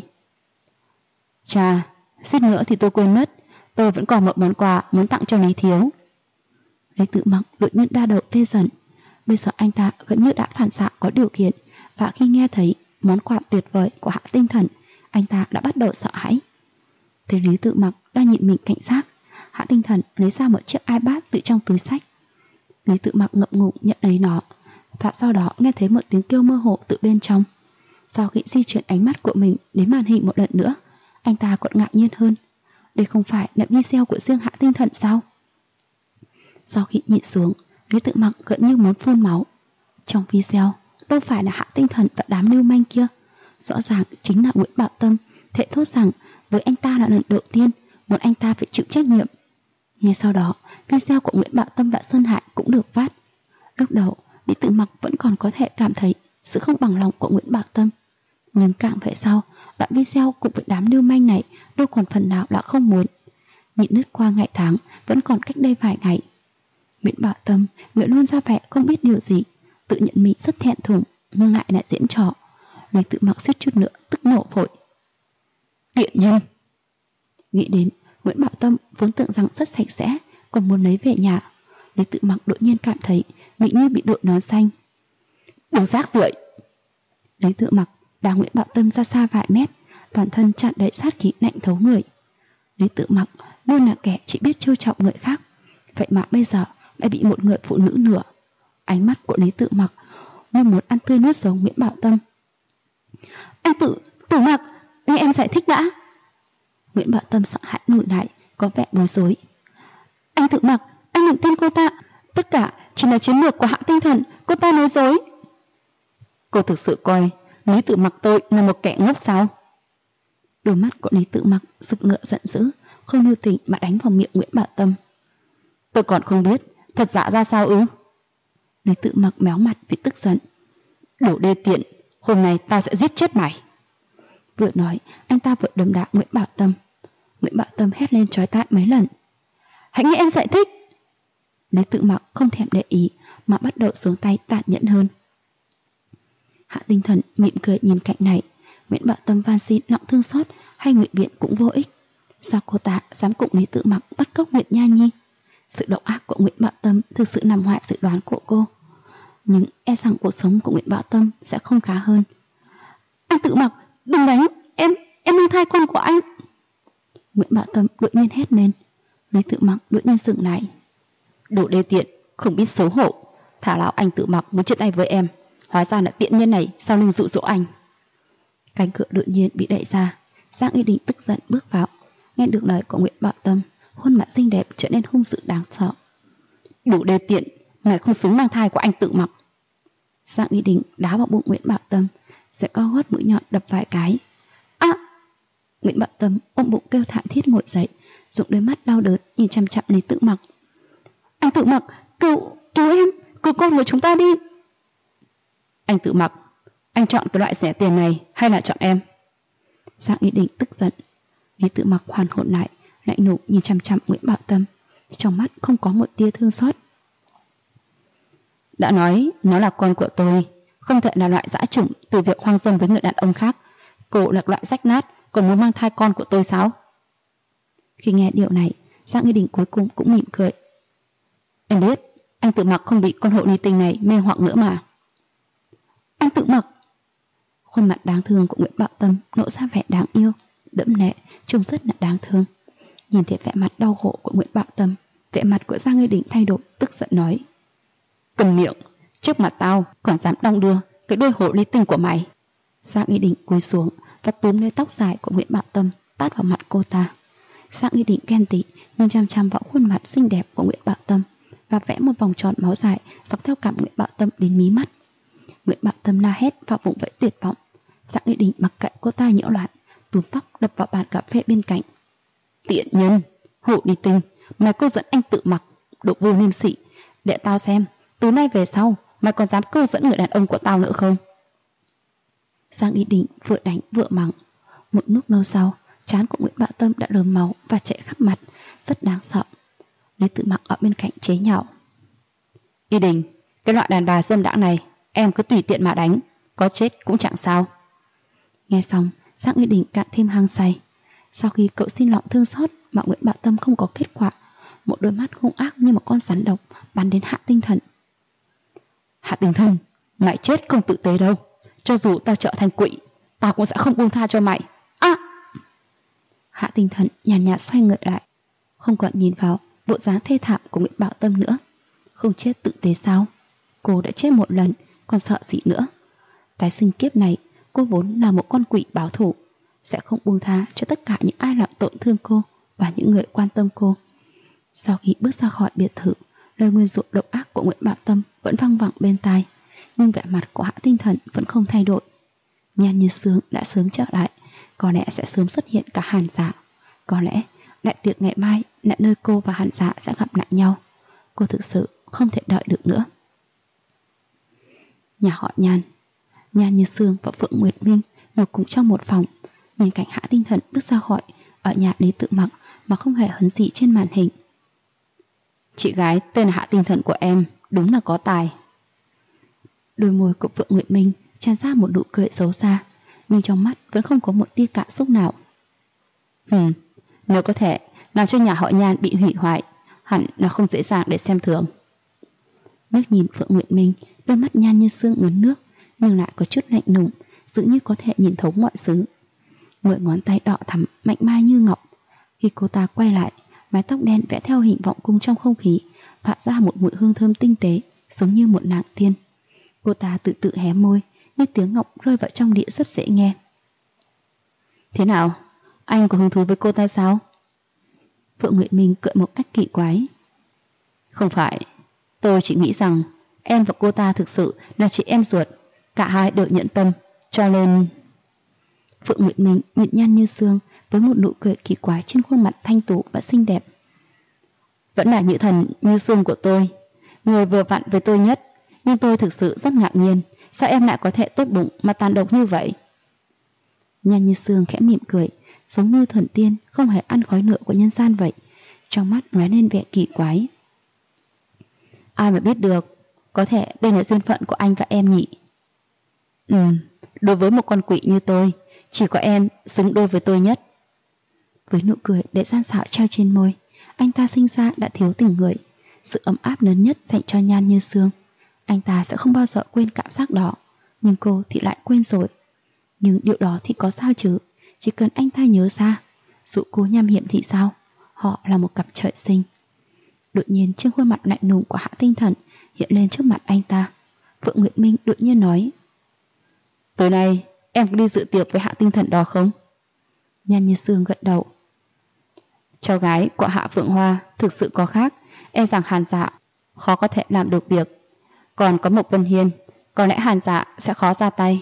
Chà, suýt nữa thì tôi quên mất, tôi vẫn còn một món quà muốn tặng cho Lý Thiếu. Lý Tự Mặc đột nhiên đa đầu tê dần. Bây giờ anh ta gần như đã phản xạ có điều kiện, và khi nghe thấy món quà tuyệt vời của Hạ Tinh Thần, anh ta đã bắt đầu sợ hãi. Thấy Lý Tự Mặc đang nhìn mình cảnh giác, Hạ Tinh Thần lấy ra một chiếc iPad từ trong túi xách. Lý Tự Mặc ngậm ngùm nhận lấy nó, và sau đó nghe thấy một tiếng kêu mơ hồ từ bên trong. Sau khi di chuyển ánh mắt của mình đến màn hình một lần nữa, anh ta còn ngạc nhiên hơn. Đây không phải là video của riêng Hạ Tinh Thần sao? Sau khi nhìn xuống, Lý Tự Mặc gần như muốn phun máu. Trong video, đâu phải là Hạ Tinh Thần và đám lưu manh kia. Rõ ràng chính là Nguyễn Bảo Tâm thệ thốt rằng với anh ta là lần đầu tiên, muốn anh ta phải chịu trách nhiệm. Ngay sau đó, video của Nguyễn Bảo Tâm và Sơn Hải cũng được phát. Lúc đầu, Lý Tự Mặc vẫn còn có thể cảm thấy sự không bằng lòng của Nguyễn Bảo Tâm. Nhưng càng về sau, đoạn video cùng với đám lưu manh này đâu còn phần nào là không muốn. Nhịn nứt qua ngày tháng, vẫn còn cách đây vài ngày. Nguyễn Bảo Tâm người luôn ra vẻ không biết điều gì, tự nhận mình rất thẹn thùng, nhưng lại là diễn trò. Lý Tự Mặc suýt chút nữa tức nổ vội. Tiện nhân! Nghĩ đến Nguyễn Bảo Tâm vốn tưởng rằng rất sạch sẽ, còn muốn lấy về nhà, Lý Tự Mặc đột nhiên cảm thấy mình như bị đội nón xanh. Đồ rác rưởi! Lý Tự Mặc đá Nguyễn Bảo Tâm ra xa vài mét, toàn thân tràn đầy sát khí lạnh thấu người. Lý Tự Mặc luôn là kẻ chỉ biết trêu chọc người khác, vậy mà bây giờ lại bị một người phụ nữ nửa. Ánh mắt của Lý Tự Mặc như muốn ăn tươi nuốt sống Nguyễn Bảo Tâm. Anh Tự Mặc, nghe em giải thích đã. Nguyễn Bảo Tâm sợ hãi lùi lại, có vẻ bối rối. Anh Tự Mặc, anh đừng tin cô ta, tất cả chỉ là chiến lược của Hạ Tinh Thần, cô ta nói dối. Cô thực sự coi Lý Tự Mặc tôi là một kẻ ngốc sao? Đôi mắt của Lý Tự Mặc rực lửa giận dữ, không lưu tình mà đánh vào miệng Nguyễn Bảo Tâm. Tôi còn không biết thật giả ra sao ư? Lý Tự Mặc méo mặt vì tức giận. Đồ đê tiện, hôm nay tao sẽ giết chết mày. Vừa nói, anh ta vừa đấm đá Nguyễn Bảo Tâm. Nguyễn Bảo Tâm hét lên chói tai mấy lần. Hãy nghe em giải thích. Lý Tự Mặc không thèm để ý mà bắt đầu xuống tay tàn nhẫn hơn. Hạ Tinh Thần mỉm cười nhìn cảnh này. Nguyễn Bảo Tâm van xin lòng thương xót hay ngụy biện cũng vô ích. Sao cô ta dám cùng Lý Tự Mặc bắt cóc Nguyệt Nha Nhi? Sự độc ác của Nguyễn Bảo Tâm thực sự nằm ngoài dự đoán của cô. Nhưng e rằng cuộc sống của Nguyễn Bảo Tâm sẽ không khá hơn. Anh Tự Mặc, đừng đánh, em mang thai con của anh. Nguyễn Bảo Tâm đột nhiên hét lên. Lý Tự Mặc đột nhiên dừng lại. Đồ đê tiện, không biết xấu hổ, thả lão anh Tự Mặc muốn chia tay với em, hóa ra là tiện nhân này sau lưng dụ dỗ anh. Cánh cửa đột nhiên bị đẩy ra, Giang Y Định tức giận bước vào. Nghe được lời của Nguyễn Bảo Tâm, khuôn mặt xinh đẹp trở nên hung dữ đáng sợ. Đủ đê tiện, mày không xứng mang thai của anh Tự Mặc. Giang Y Định đá vào bụng Nguyễn Bảo Tâm, sẽ co gót mũi nhọn đập vài cái. À! Nguyễn Bảo Tâm ôm bụng kêu thảm thiết ngồi dậy, dùng đôi mắt đau đớn nhìn chăm chăm Lý Tự Mặc. Anh Tự Mặc, cứu em, cứu con của chúng ta đi. Anh Tự Mặc, anh chọn cái loại rẻ tiền này hay là chọn em? Giang Y Định tức giận. Lý Tự Mặc hoàn hồn lại, lạnh lùng nhìn chăm chăm Nguyễn Bảo Tâm, trong mắt không có một tia thương xót. Đã nói nó là con của tôi, không thể là loại dã chủng từ việc hoang dâm với người đàn ông khác. Cô là loại rách nát, còn muốn mang thai con của tôi sao? Khi nghe điều này, Giang Y Định cuối cùng cũng mỉm cười. Em biết, anh Tự Mặc không bị con hộ ly tinh này mê hoặc nữa mà. Anh Tự Mặc! Khuôn mặt đáng thương của Nguyễn Bảo Tâm lộ ra vẻ đáng yêu, đẫm lệ, trông rất là đáng thương. Nhìn thấy vẻ mặt đau khổ của Nguyễn Bảo Tâm, vẻ mặt của Giang Y Định thay đổi, tức giận nói. Cầm miệng, trước mặt tao còn dám đong đưa cái đôi hộ ly tinh của mày. Giang Y Định cúi xuống và túm lấy tóc dài của Nguyễn Bảo Tâm tát vào mặt cô ta. Giang Y Định ghen tị nhìn chăm chăm vào khuôn mặt xinh đẹp của Nguyễn Bảo Tâm và vẽ một vòng tròn máu dài dọc theo cằm Nguyễn Bảo Tâm đến mí mắt. Nguyễn Bảo Tâm la hét và vùng vẫy tuyệt vọng. Giang Y Định mặc kệ cô ta nhiễu loạn, túm tóc đập vào bàn cà phê bên cạnh. Tiện nhân, hộ ly tinh, mày cô dẫn anh Tự Mặc, độ vô liêm sỉ. Để tao xem, từ nay về sau mày còn dám câu dẫn người đàn ông của tao nữa không? Giang Y Định vừa đánh vừa mắng. Một lúc lâu sau, trán của Nguyễn Bảo Tâm đã đơm máu và chảy khắp mặt, rất đáng sợ. Lý Tự Mặc ở bên cạnh chế nhạo. Y Định, cái loại đàn bà dâm đãng này em cứ tùy tiện mà đánh, có chết cũng chẳng sao. Nghe xong, Giang Y Định càng thêm hăng say. Sau khi cậu xin lòng thương xót mà Nguyễn Bảo Tâm không có kết quả, một đôi mắt hung ác như một con rắn độc bắn đến Hạ Tinh Thần. Hạ Tinh Thần, mày chết không tự tế đâu. Cho dù tao trở thành quỷ, tao cũng sẽ không buông tha cho mày. À! Hạ Tinh Thần nhàn nhạt xoay người lại, không còn nhìn vào bộ dáng thê thảm của Nguyễn Bảo Tâm nữa. Không chết tự tế sao? Cô đã chết một lần, còn sợ gì nữa? Tái sinh kiếp này, cô vốn là một con quỷ báo thù, sẽ không buông tha cho tất cả những ai làm tổn thương cô và những người quan tâm cô. Sau khi bước ra khỏi biệt thự, lời nguyền rủa độc ác của Nguyễn Bảo Tâm vẫn vang vẳng bên tai, nhưng vẻ mặt của Hạ Tinh Thần vẫn không thay đổi. Nhan Như Sương đã sớm trở lại, có lẽ sẽ sớm xuất hiện cả Hàn Dạ. Có lẽ đại tiệc ngày mai là nơi cô và Hàn Dạ sẽ gặp lại nhau. Cô thực sự không thể đợi được nữa. Nhà họ Nhan, Nhan Như Sương và Phượng Nguyệt Minh ngồi cùng trong một phòng, nhìn cảnh Hạ Tinh Thần bước ra khỏi ở nhà Lý Tự Mặc mà không hề hấn gì trên màn hình. Chị gái tên là Hạ Tinh Thần của em đúng là có tài. Đôi môi của Phượng Nguyệt Minh tràn ra một nụ cười xấu xa, nhưng trong mắt vẫn không có một tia cảm xúc nào. Nếu có thể làm cho nhà họ Nhan bị hủy hoại, hẳn là không dễ dàng để xem thường. Liếc nhìn Phượng Nguyệt Minh, đôi mắt Nhan Như Sương ngấn nước, nhưng lại có chút lạnh lùng, dường như có thể nhìn thấu mọi thứ. 10 ngón tay đỏ thắm mạnh mai như ngọc. Khi cô ta quay lại, mái tóc đen vẽ theo hình vọng cung trong không khí, phát ra một mùi hương thơm tinh tế, giống như một nàng tiên. Cô ta tự tự hé môi, như tiếng ngọc rơi vào trong đĩa rất dễ nghe. Thế nào? Anh có hứng thú với cô ta sao? Phượng Nguyệt Minh cười một cách kỳ quái. Không phải, tôi chỉ nghĩ rằng em và cô ta thực sự là chị em ruột, cả hai đều nhẫn tâm, cho nên... Phượng Nguyệt Minh nhìn Nhan Như Sương với một nụ cười kỳ quái trên khuôn mặt thanh tú và xinh đẹp. Vẫn là nữ thần Như Sương của tôi, người vừa vặn với tôi nhất, nhưng tôi thực sự rất ngạc nhiên, sao em lại có thể tốt bụng mà tàn độc như vậy? Nhan Như Sương khẽ mỉm cười, giống như thần tiên không hề ăn khói lửa của nhân gian vậy, trong mắt lóe lên vẻ kỳ quái. Ai mà biết được, có thể đây là duyên phận của anh và em nhỉ? Đối với một con quỷ như tôi, chỉ có em xứng đôi với tôi nhất. Với nụ cười để gian xảo treo trên môi, anh ta sinh ra đã thiếu tình người, sự ấm áp lớn nhất dành cho Nhan Như Sương. Anh ta sẽ không bao giờ quên cảm giác đó, nhưng cô thì lại quên rồi. Nhưng điều đó thì có sao chứ, chỉ cần anh ta nhớ ra, dụ cô nham hiểm thì sao, họ là một cặp trời sinh. Đột nhiên trên khuôn mặt lạnh lùng của Hạ Tinh Thần hiện lên trước mặt anh ta. Phượng Nguyệt Minh đột nhiên nói: tối nay em có đi dự tiệc với Hạ Tinh Thần đó không? Nhan Như Sương gật đầu. Cháu gái của Hạ Phượng Hoa thực sự có khác, e rằng Hàn Dạ khó có thể làm được việc. Còn có Mộc Vân Hiên, có lẽ Hàn Dạ sẽ khó ra tay.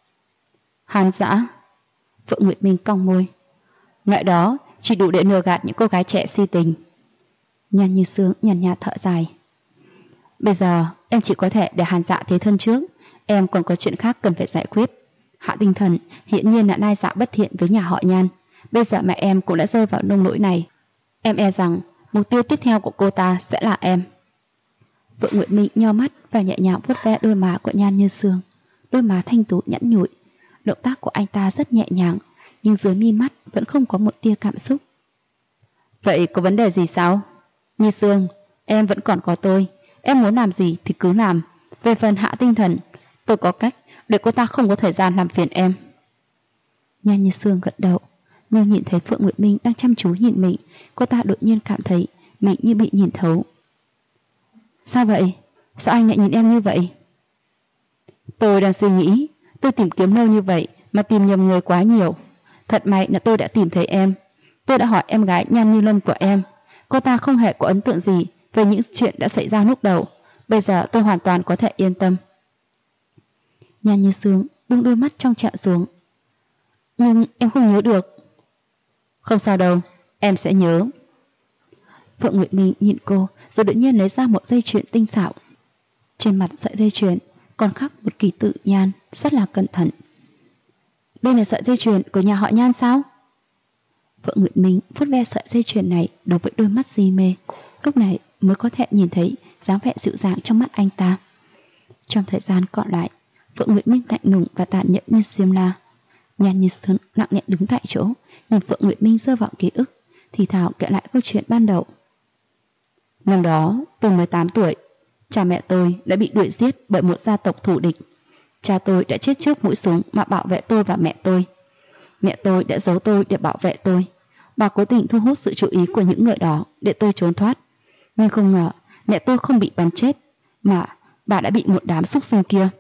Hàn Dạ? Phượng Nguyệt Minh cong môi. Loại đó chỉ đủ để lừa gạt những cô gái trẻ si tình. Nhan Như Sương nhàn nhạt thở dài. Bây giờ em chỉ có thể để Hàn Dạ thế thân trước, em còn có chuyện khác cần phải giải quyết. Hạ Tinh Thần hiện nhiên là nai dạ bất thiện với nhà họ Nhan. Bây giờ mẹ em cũng đã rơi vào nông nỗi này. Em e rằng mục tiêu tiếp theo của cô ta sẽ là em. Phượng Nguyệt Minh nheo mắt và nhẹ nhàng vuốt ve đôi má của Nhan Như Sương. Đôi má thanh tú nhẵn nhụi. Động tác của anh ta rất nhẹ nhàng, nhưng dưới mi mắt vẫn không có một tia cảm xúc. Vậy có vấn đề gì sao? Như Sương, em vẫn còn có tôi. Em muốn làm gì thì cứ làm. Về phần Hạ Tinh Thần, tôi có cách để cô ta không có thời gian làm phiền em. Nhan Như Sương gật đầu, nhưng nhìn thấy Phượng Nguyệt Minh đang chăm chú nhìn mình, cô ta đột nhiên cảm thấy mình như bị nhìn thấu. Sao vậy? Sao anh lại nhìn em như vậy? Tôi đang suy nghĩ, tôi tìm kiếm lâu như vậy mà tìm nhầm người quá nhiều. Thật may là tôi đã tìm thấy em. Tôi đã hỏi em gái Nhan Như Lân của em. Cô ta không hề có ấn tượng gì về những chuyện đã xảy ra lúc đầu. Bây giờ tôi hoàn toàn có thể yên tâm. Nhan Như Sương buông đôi mắt trong trạo xuống. Nhưng em không nhớ được. Không sao đâu, em sẽ nhớ. Phượng Nguyệt Minh nhìn cô rồi đột nhiên lấy ra một dây chuyền tinh xảo. Trên mặt sợi dây chuyền còn khắc một ký tự Nhan rất là cẩn thận. Đây là sợi dây chuyền của nhà họ Nhan sao? Phượng Nguyệt Minh vuốt ve sợi dây chuyền này đối với đôi mắt si mê, lúc này mới có thể nhìn thấy dáng vẻ dịu dàng trong mắt anh ta. Trong thời gian còn lại, Phượng Nguyệt Minh lạnh lùng và tàn nhẫn như xiêm la. Nhan Như Sương lặng lẽ đứng tại chỗ, nhìn Phượng Nguyệt Minh rơi vào ký ức, thì thào kể lại câu chuyện ban đầu. Năm đó, tôi 18 tuổi, cha mẹ tôi đã bị đuổi giết bởi một gia tộc thù địch. Cha tôi đã chết trước mũi súng mà bảo vệ tôi và mẹ tôi. Mẹ tôi đã giấu tôi để bảo vệ tôi. Bà cố tình thu hút sự chú ý của những người đó để tôi trốn thoát. Nhưng không ngờ mẹ tôi không bị bắn chết, mà bà đã bị một đám súc sinh kia.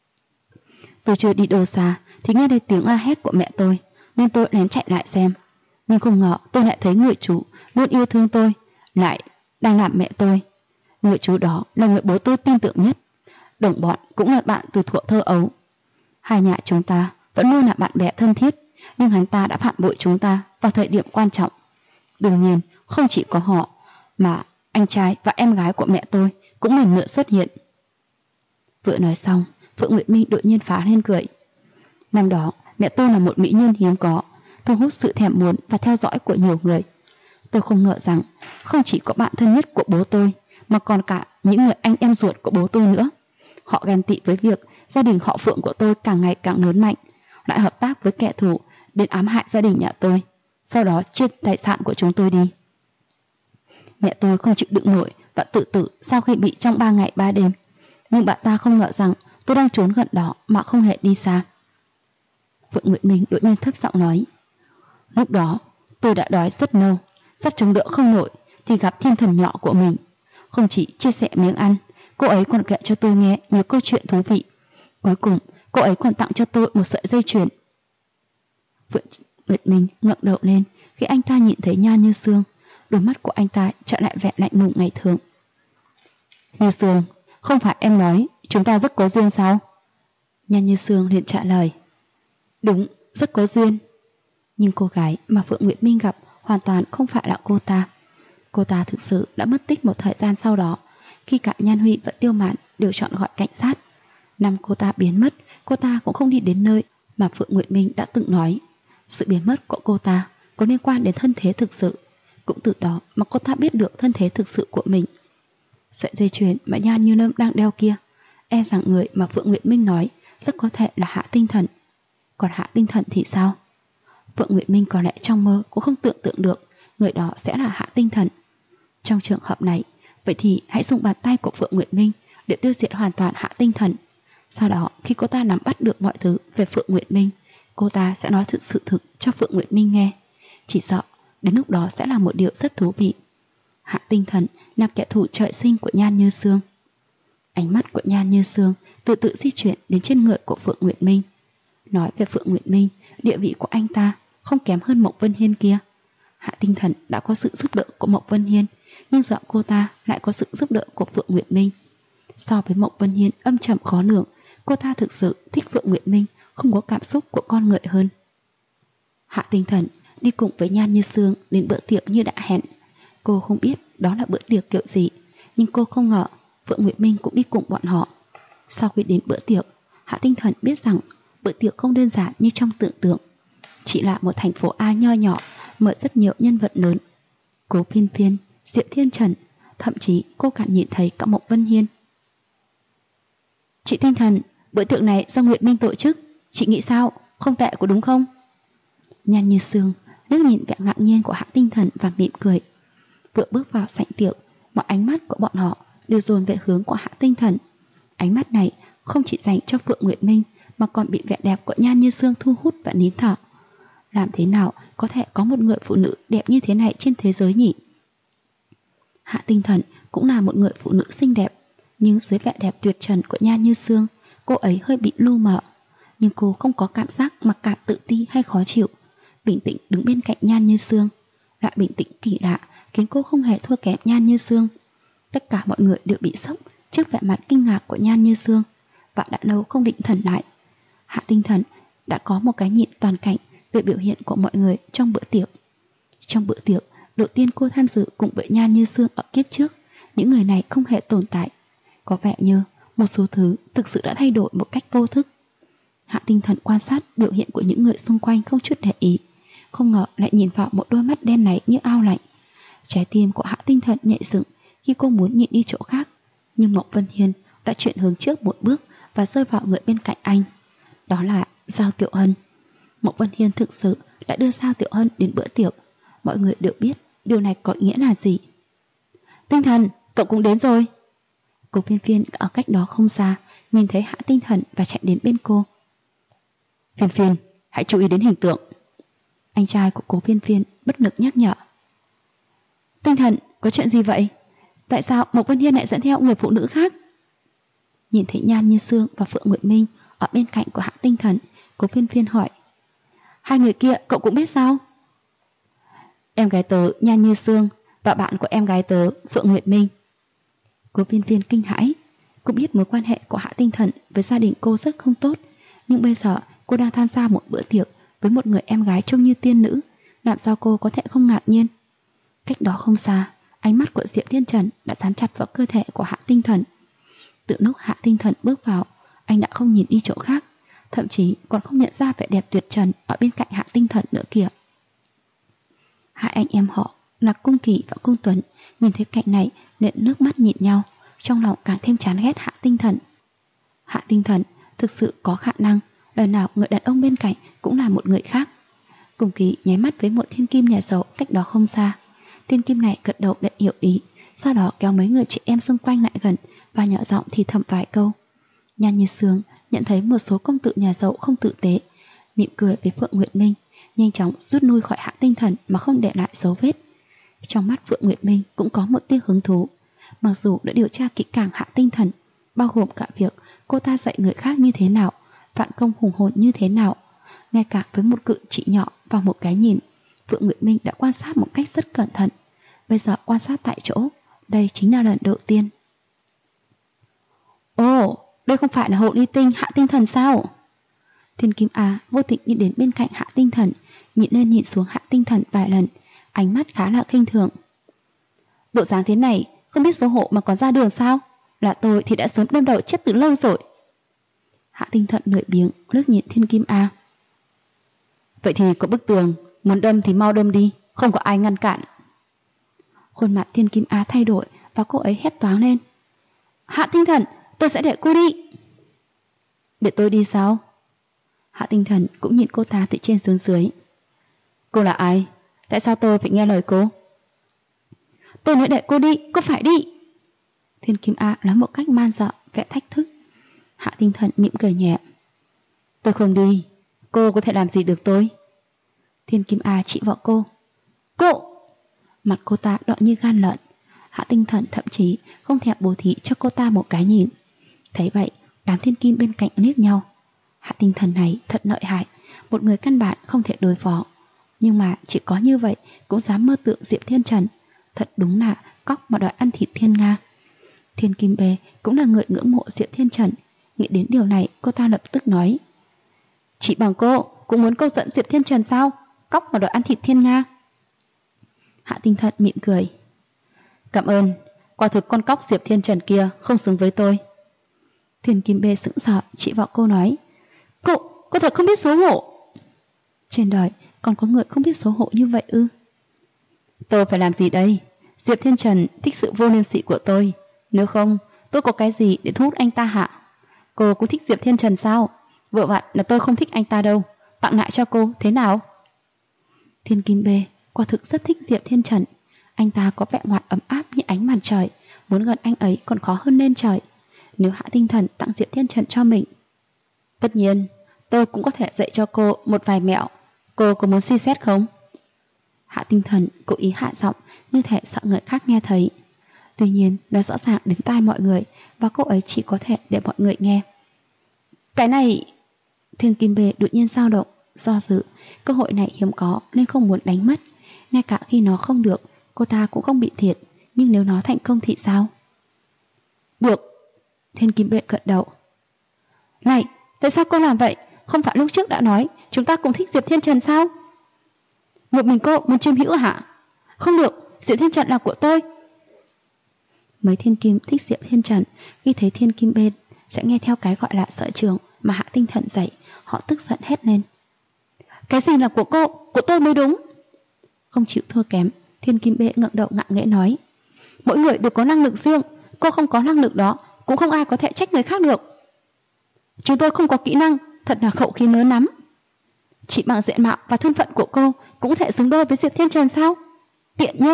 Tôi chưa đi đâu xa thì nghe thấy tiếng la hét của mẹ tôi, nên tôi lén chạy lại xem. Nhưng không ngờ tôi lại thấy người chú luôn yêu thương tôi lại đang làm mẹ tôi. Người chú đó là người bố tôi tin tưởng nhất, đồng bọn cũng là bạn từ thuở thơ ấu. Hai nhà chúng ta vẫn luôn là bạn bè thân thiết, nhưng hắn ta đã phản bội chúng ta vào thời điểm quan trọng. Đương nhiên không chỉ có họ, mà anh trai và em gái của mẹ tôi cũng lần lượt xuất hiện. Vừa nói xong, Phượng Nguyệt Minh đột nhiên phá lên cười. Năm đó mẹ tôi là một mỹ nhân hiếm có, thu hút sự thèm muốn và theo dõi của nhiều người. Tôi không ngờ rằng không chỉ có bạn thân nhất của bố tôi, mà còn cả những người anh em ruột của bố tôi nữa. Họ ghen tị với việc gia đình họ Phượng của tôi càng ngày càng lớn mạnh, lại hợp tác với kẻ thù đến ám hại gia đình nhà tôi, sau đó chia tài sản của chúng tôi đi. Mẹ tôi không chịu đựng nổi và tự tử sau khi bị trong 3 ngày 3 đêm. Nhưng bà ta không ngờ rằng tôi đang trốn gần đó mà không hề đi xa. Phượng Nguyệt Minh đột nhiên thấp giọng nói. Lúc đó tôi đã đói rất lâu, sắp chống đỡ không nổi thì gặp thiên thần nhỏ của mình. Không chỉ chia sẻ miếng ăn, cô ấy còn kể cho tôi nghe nhiều câu chuyện thú vị. Cuối cùng cô ấy còn tặng cho tôi một sợi dây chuyền. Phượng Nguyệt Minh ngẩng đầu lên khi anh ta nhìn thấy Nhan Như Sương. Đôi mắt của anh ta trở lại vẻ lạnh lùng ngày thường. Như Sương, không phải em nói chúng ta rất có duyên sao? Nhan Như Sương liền trả lời. Đúng, rất có duyên. Nhưng cô gái mà Phượng Nguyệt Minh gặp hoàn toàn không phải là cô ta. Cô ta thực sự đã mất tích một thời gian sau đó, khi cả Nhan Huy và Tiêu Mạn đều chọn gọi cảnh sát. Năm cô ta biến mất, cô ta cũng không đi đến nơi mà Phượng Nguyệt Minh đã từng nói. Sự biến mất của cô ta có liên quan đến thân thế thực sự. Cũng từ đó mà cô ta biết được thân thế thực sự của mình. Sợi dây chuyền mà Nhan Như Lâm đang đeo kia, e rằng người mà Phượng Nguyệt Minh nói rất có thể là Hạ Tinh Thần. Còn Hạ Tinh Thần thì sao? Phượng Nguyệt Minh có lẽ trong mơ cũng không tưởng tượng được người đó sẽ là Hạ Tinh Thần. Trong trường hợp này, vậy thì hãy dùng bàn tay của Phượng Nguyệt Minh để tiêu diệt hoàn toàn Hạ Tinh Thần. Sau đó khi cô ta nắm bắt được mọi thứ về Phượng Nguyệt Minh, cô ta sẽ nói sự thực cho Phượng Nguyệt Minh nghe. Chỉ sợ đến lúc đó sẽ là một điều rất thú vị. Hạ Tinh Thần là kẻ thù trời sinh của Nhan Như Sương. Ánh mắt của Nhan Như Sương từ từ di chuyển đến trên người của Phượng Nguyệt Minh. Nói về Phượng Nguyệt Minh, địa vị của anh ta không kém hơn Mộc Vân Hiên kia. Hạ Tinh Thần đã có sự giúp đỡ của Mộc Vân Hiên, nhưng giờ cô ta lại có sự giúp đỡ của Phượng Nguyệt Minh. So với Mộc Vân Hiên âm trầm khó lường, cô ta thực sự thích Phượng Nguyệt Minh không có cảm xúc của con người hơn. Hạ Tinh Thần đi cùng với Nhan Như Sương đến bữa tiệc như đã hẹn. Cô không biết đó là bữa tiệc kiểu gì, nhưng cô không ngờ Phượng Nguyệt Minh cũng đi cùng bọn họ. Sau khi đến bữa tiệc, Hạ Tinh Thần biết rằng bữa tiệc không đơn giản như trong tưởng tượng. Chỉ là một thành phố A nho nhỏ mời rất nhiều nhân vật lớn. Cố Phiên Phiên, Diệp Thiên Trần, thậm chí cô còn nhìn thấy cả Mộc Vân Hiên. Chị Tinh Thần, bữa tiệc này do Nguyệt Minh tổ chức, chị nghĩ sao? Không tệ có đúng không? Nhan Như Sương liếc nhìn vẻ ngạc nhiên của Hạ Tinh Thần và mỉm cười. Vừa bước vào sảnh tiệc, mọi ánh mắt của bọn họ đều dồn về hướng của Hạ Tinh Thần. Ánh mắt này không chỉ dành cho Phượng Nguyệt Minh mà còn bị vẻ đẹp của Nhan Như Sương thu hút và nín thở. Làm thế nào có thể có một người phụ nữ đẹp như thế này trên thế giới nhỉ? Hạ Tinh Thần cũng là một người phụ nữ xinh đẹp, nhưng dưới vẻ đẹp tuyệt trần của Nhan Như Sương, cô ấy hơi bị lu mờ. Nhưng cô không có cảm giác mặc cảm tự ti hay khó chịu. Bình tĩnh đứng bên cạnh Nhan Như Sương. Loại bình tĩnh kỳ lạ khiến cô không hề thua kém Nhan Như Sương. Tất cả mọi người đều bị sốc trước vẻ mặt kinh ngạc của Nhan Như Sương và đã lâu không định thần lại. Hạ Tinh Thần đã có một cái nhìn toàn cảnh về biểu hiện của mọi người trong bữa tiệc. Trong bữa tiệc, đầu tiên cô tham dự cùng với Nhan Như Sương ở kiếp trước, những người này không hề tồn tại. Có vẻ như một số thứ thực sự đã thay đổi một cách vô thức. Hạ Tinh Thần quan sát biểu hiện của những người xung quanh không chút để ý, không ngờ lại nhìn vào một đôi mắt đen này như ao lạnh. Trái tim của Hạ Tinh Thần nhạy dựng khi cô muốn nhịn đi chỗ khác, nhưng Mộc Vân Hiên đã chuyển hướng trước một bước và rơi vào người bên cạnh anh. Đó là Giao Tiểu Hân. Mộc Vân Hiên thực sự đã đưa Giao Tiểu Hân đến bữa tiệc. Mọi người đều biết điều này có nghĩa là gì. Tinh Thần, cậu cũng đến rồi. Cố Phiên Phiên ở cách đó không xa nhìn thấy Hạ Tinh Thần và chạy đến bên cô. Phiên Phiên, hãy chú ý đến hình tượng. Anh trai của Cố Phiên Phiên bất lực nhắc nhở. Tinh Thần, có chuyện gì vậy? Tại sao Mộc Vân Hiên lại dẫn theo người phụ nữ khác? Nhìn thấy Nhan Như Sương và Phượng Nguyệt Minh ở bên cạnh của Hạ Tinh Thần, Cố Phiên Phiên hỏi. Hai người kia cậu cũng biết sao? Em gái tớ Nhan Như Sương và bạn của em gái tớ Phượng Nguyệt Minh. Cố Phiên Phiên kinh hãi. Cô biết mối quan hệ của Hạ Tinh Thần với gia đình cô rất không tốt, nhưng bây giờ cô đang tham gia một bữa tiệc với một người em gái trông như tiên nữ, làm sao cô có thể không ngạc nhiên? Cách đó không xa, ánh mắt của Diệp Thiên Trần đã dán chặt vào cơ thể của Hạ Tinh Thần. Từ lúc Hạ Tinh Thần bước vào, anh đã không nhìn đi chỗ khác, thậm chí còn không nhận ra vẻ đẹp tuyệt trần ở bên cạnh Hạ Tinh Thần nữa kìa. Hai anh em họ là Cung Kỳ và Cung Tuấn nhìn thấy cảnh này nên nước mắt nhìn nhau, trong lòng càng thêm chán ghét Hạ Tinh Thần. Hạ Tinh Thần thực sự có khả năng lần nào người đàn ông bên cạnh cũng là một người khác. Cung Kỳ nháy mắt với một thiên kim nhà giàu cách đó không xa. Thiên kim này gật đầu để hiểu ý, sau đó kéo mấy người chị em xung quanh lại gần và nhỏ giọng thì thầm vài câu. Nhan Như Sương nhận thấy một số công tử nhà giàu không tử tế, mỉm cười với Phượng Nguyệt Minh, nhanh chóng rút lui khỏi Hạ Tinh Thần mà không để lại dấu vết. Trong mắt Phượng Nguyệt Minh cũng có một tia hứng thú. Mặc dù đã điều tra kỹ càng Hạ Tinh Thần, bao gồm cả việc cô ta dạy người khác như thế nào, vạn công hùng hồn như thế nào, ngay cả với một cự chỉ nhỏ và một cái nhìn, Phượng Nguyệt Minh đã quan sát một cách rất cẩn thận. Bây giờ quan sát tại chỗ, đây chính là lần đầu tiên. Ồ, đây không phải là hộ ly tinh Hạ Tinh Thần sao? Thiên Kim A vô tình đi đến bên cạnh Hạ Tinh Thần, nhìn lên nhìn xuống Hạ Tinh Thần vài lần, ánh mắt khá là khinh thường. Bộ dáng thế này, không biết xấu hổ mà còn ra đường sao? Là tôi thì đã sớm đâm đầu chết từ lâu rồi. Hạ Tinh Thần lười biếng liếc nhìn Thiên Kim A. Vậy thì có bức tường, muốn đâm thì mau đâm đi, không có ai ngăn cản. Khuôn mặt Thiên Kim A thay đổi và cô ấy hét toáng lên. Hạ Tinh Thần, tôi sẽ để cô đi. Để tôi đi sao? Hạ Tinh Thần cũng nhìn cô ta từ trên xuống dưới. Cô là ai? Tại sao tôi phải nghe lời cô? Tôi nói để cô đi, cô phải đi. Thiên Kim A nói một cách man dợ, vẻ thách thức. Hạ Tinh Thần mỉm cười nhẹ. Tôi không đi, cô có thể làm gì được tôi? Thiên Kim A chỉ vào cô. Cô! Mặt cô ta đỏ như gan lợn. Hạ Tinh Thần thậm chí không thèm bố thí cho cô ta một cái nhìn. Thấy vậy, đám thiên kim bên cạnh liếc nhau. Hạ Tinh Thần này thật lợi hại, một người căn bản không thể đối phó. Nhưng mà chỉ có như vậy cũng dám mơ tượng Diệp Thiên Trần. Thật đúng là cóc mà đòi ăn thịt thiên nga. Thiên Kim Bê cũng là người ngưỡng mộ Diệp Thiên Trần. Nghĩ đến điều này, cô ta lập tức nói: "Chị bằng cô cũng muốn câu dẫn Diệp Thiên Trần sao? Cóc mà đòi ăn thịt thiên nga." Hạ Tinh Thần mỉm cười: "Cảm ơn, quả thực con cóc Diệp Thiên Trần kia không xứng với tôi." Thiên Kim Bê sững sờ chỉ vào cô nói: Cô thật không biết xấu hổ. Trên đời còn có người không biết xấu hổ như vậy ư? Tôi phải làm gì đây? Diệp Thiên Trần thích sự vô liêm sỉ của tôi. Nếu không, tôi có cái gì để thu hút anh ta hả? Cô cũng thích Diệp Thiên Trần sao? Vừa vặn là tôi không thích anh ta đâu. Tặng lại cho cô, thế nào? Thiên Kim Bê quả thực rất thích Diệp Thiên Trần. Anh ta có vẻ ngoài ấm áp như ánh mặt trời. Muốn gần anh ấy còn khó hơn lên trời. Nếu Hạ Tinh Thần tặng Diệp Thiên Trần cho mình, tất nhiên tôi cũng có thể dạy cho cô một vài mẹo. Cô có muốn suy xét không? Hạ Tinh Thần cố ý hạ giọng, như thể sợ người khác nghe thấy. Tuy nhiên nó rõ ràng đến tai mọi người, và cô ấy chỉ có thể để mọi người nghe. Cái này... Thiên Kim Bê đột nhiên dao động, do dự. Cơ hội này hiếm có nên không muốn đánh mất. Ngay cả khi nó không được, cô ta cũng không bị thiệt. Nhưng nếu nó thành công thì sao? Được. Thiên Kim Bê gật đầu. Này, tại sao cô làm vậy? Không phải lúc trước đã nói chúng ta cùng thích Diệp Thiên Trần sao? Một mình cô muốn chiếm hữu hả? Không được, Diệp Thiên Trần là của tôi. Mấy thiên kim thích Diệp Thiên Trần, khi thấy Thiên Kim Bê sẽ nghe theo cái gọi là sở trường mà Hạ Tinh Thần dạy, họ tức giận hét lên. Cái gì là của cô? Của tôi mới đúng. Không chịu thua kém, Thiên Kim Bê ngẩng đầu ngạo nghễ nói: mỗi người đều có năng lực riêng, cô không có năng lực đó, cũng không ai có thể trách người khác được. Chúng tôi không có kỹ năng, thật là khẩu khí lớn lắm. Chỉ bằng diện mạo và thân phận của cô cũng có thể xứng đôi với Diệp Thiên Trần sao? Tiện nhân!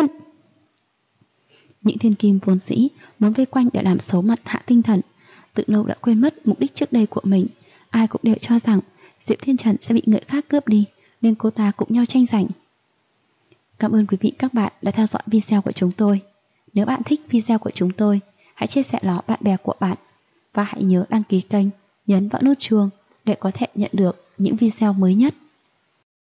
Những thiên kim vốn dĩ muốn vây quanh để làm xấu mặt Hạ Tinh Thần, từ lâu đã quên mất mục đích trước đây của mình. Ai cũng đều cho rằng Diệp Thiên Trần sẽ bị người khác cướp đi, nên cô ta cũng nhau tranh giành. Cảm ơn quý vị các bạn đã theo dõi video của chúng tôi. Nếu bạn thích video của chúng tôi, hãy chia sẻ nó bạn bè của bạn, và hãy nhớ đăng ký kênh, nhấn vào nút chuông để có thể nhận được những video mới nhất.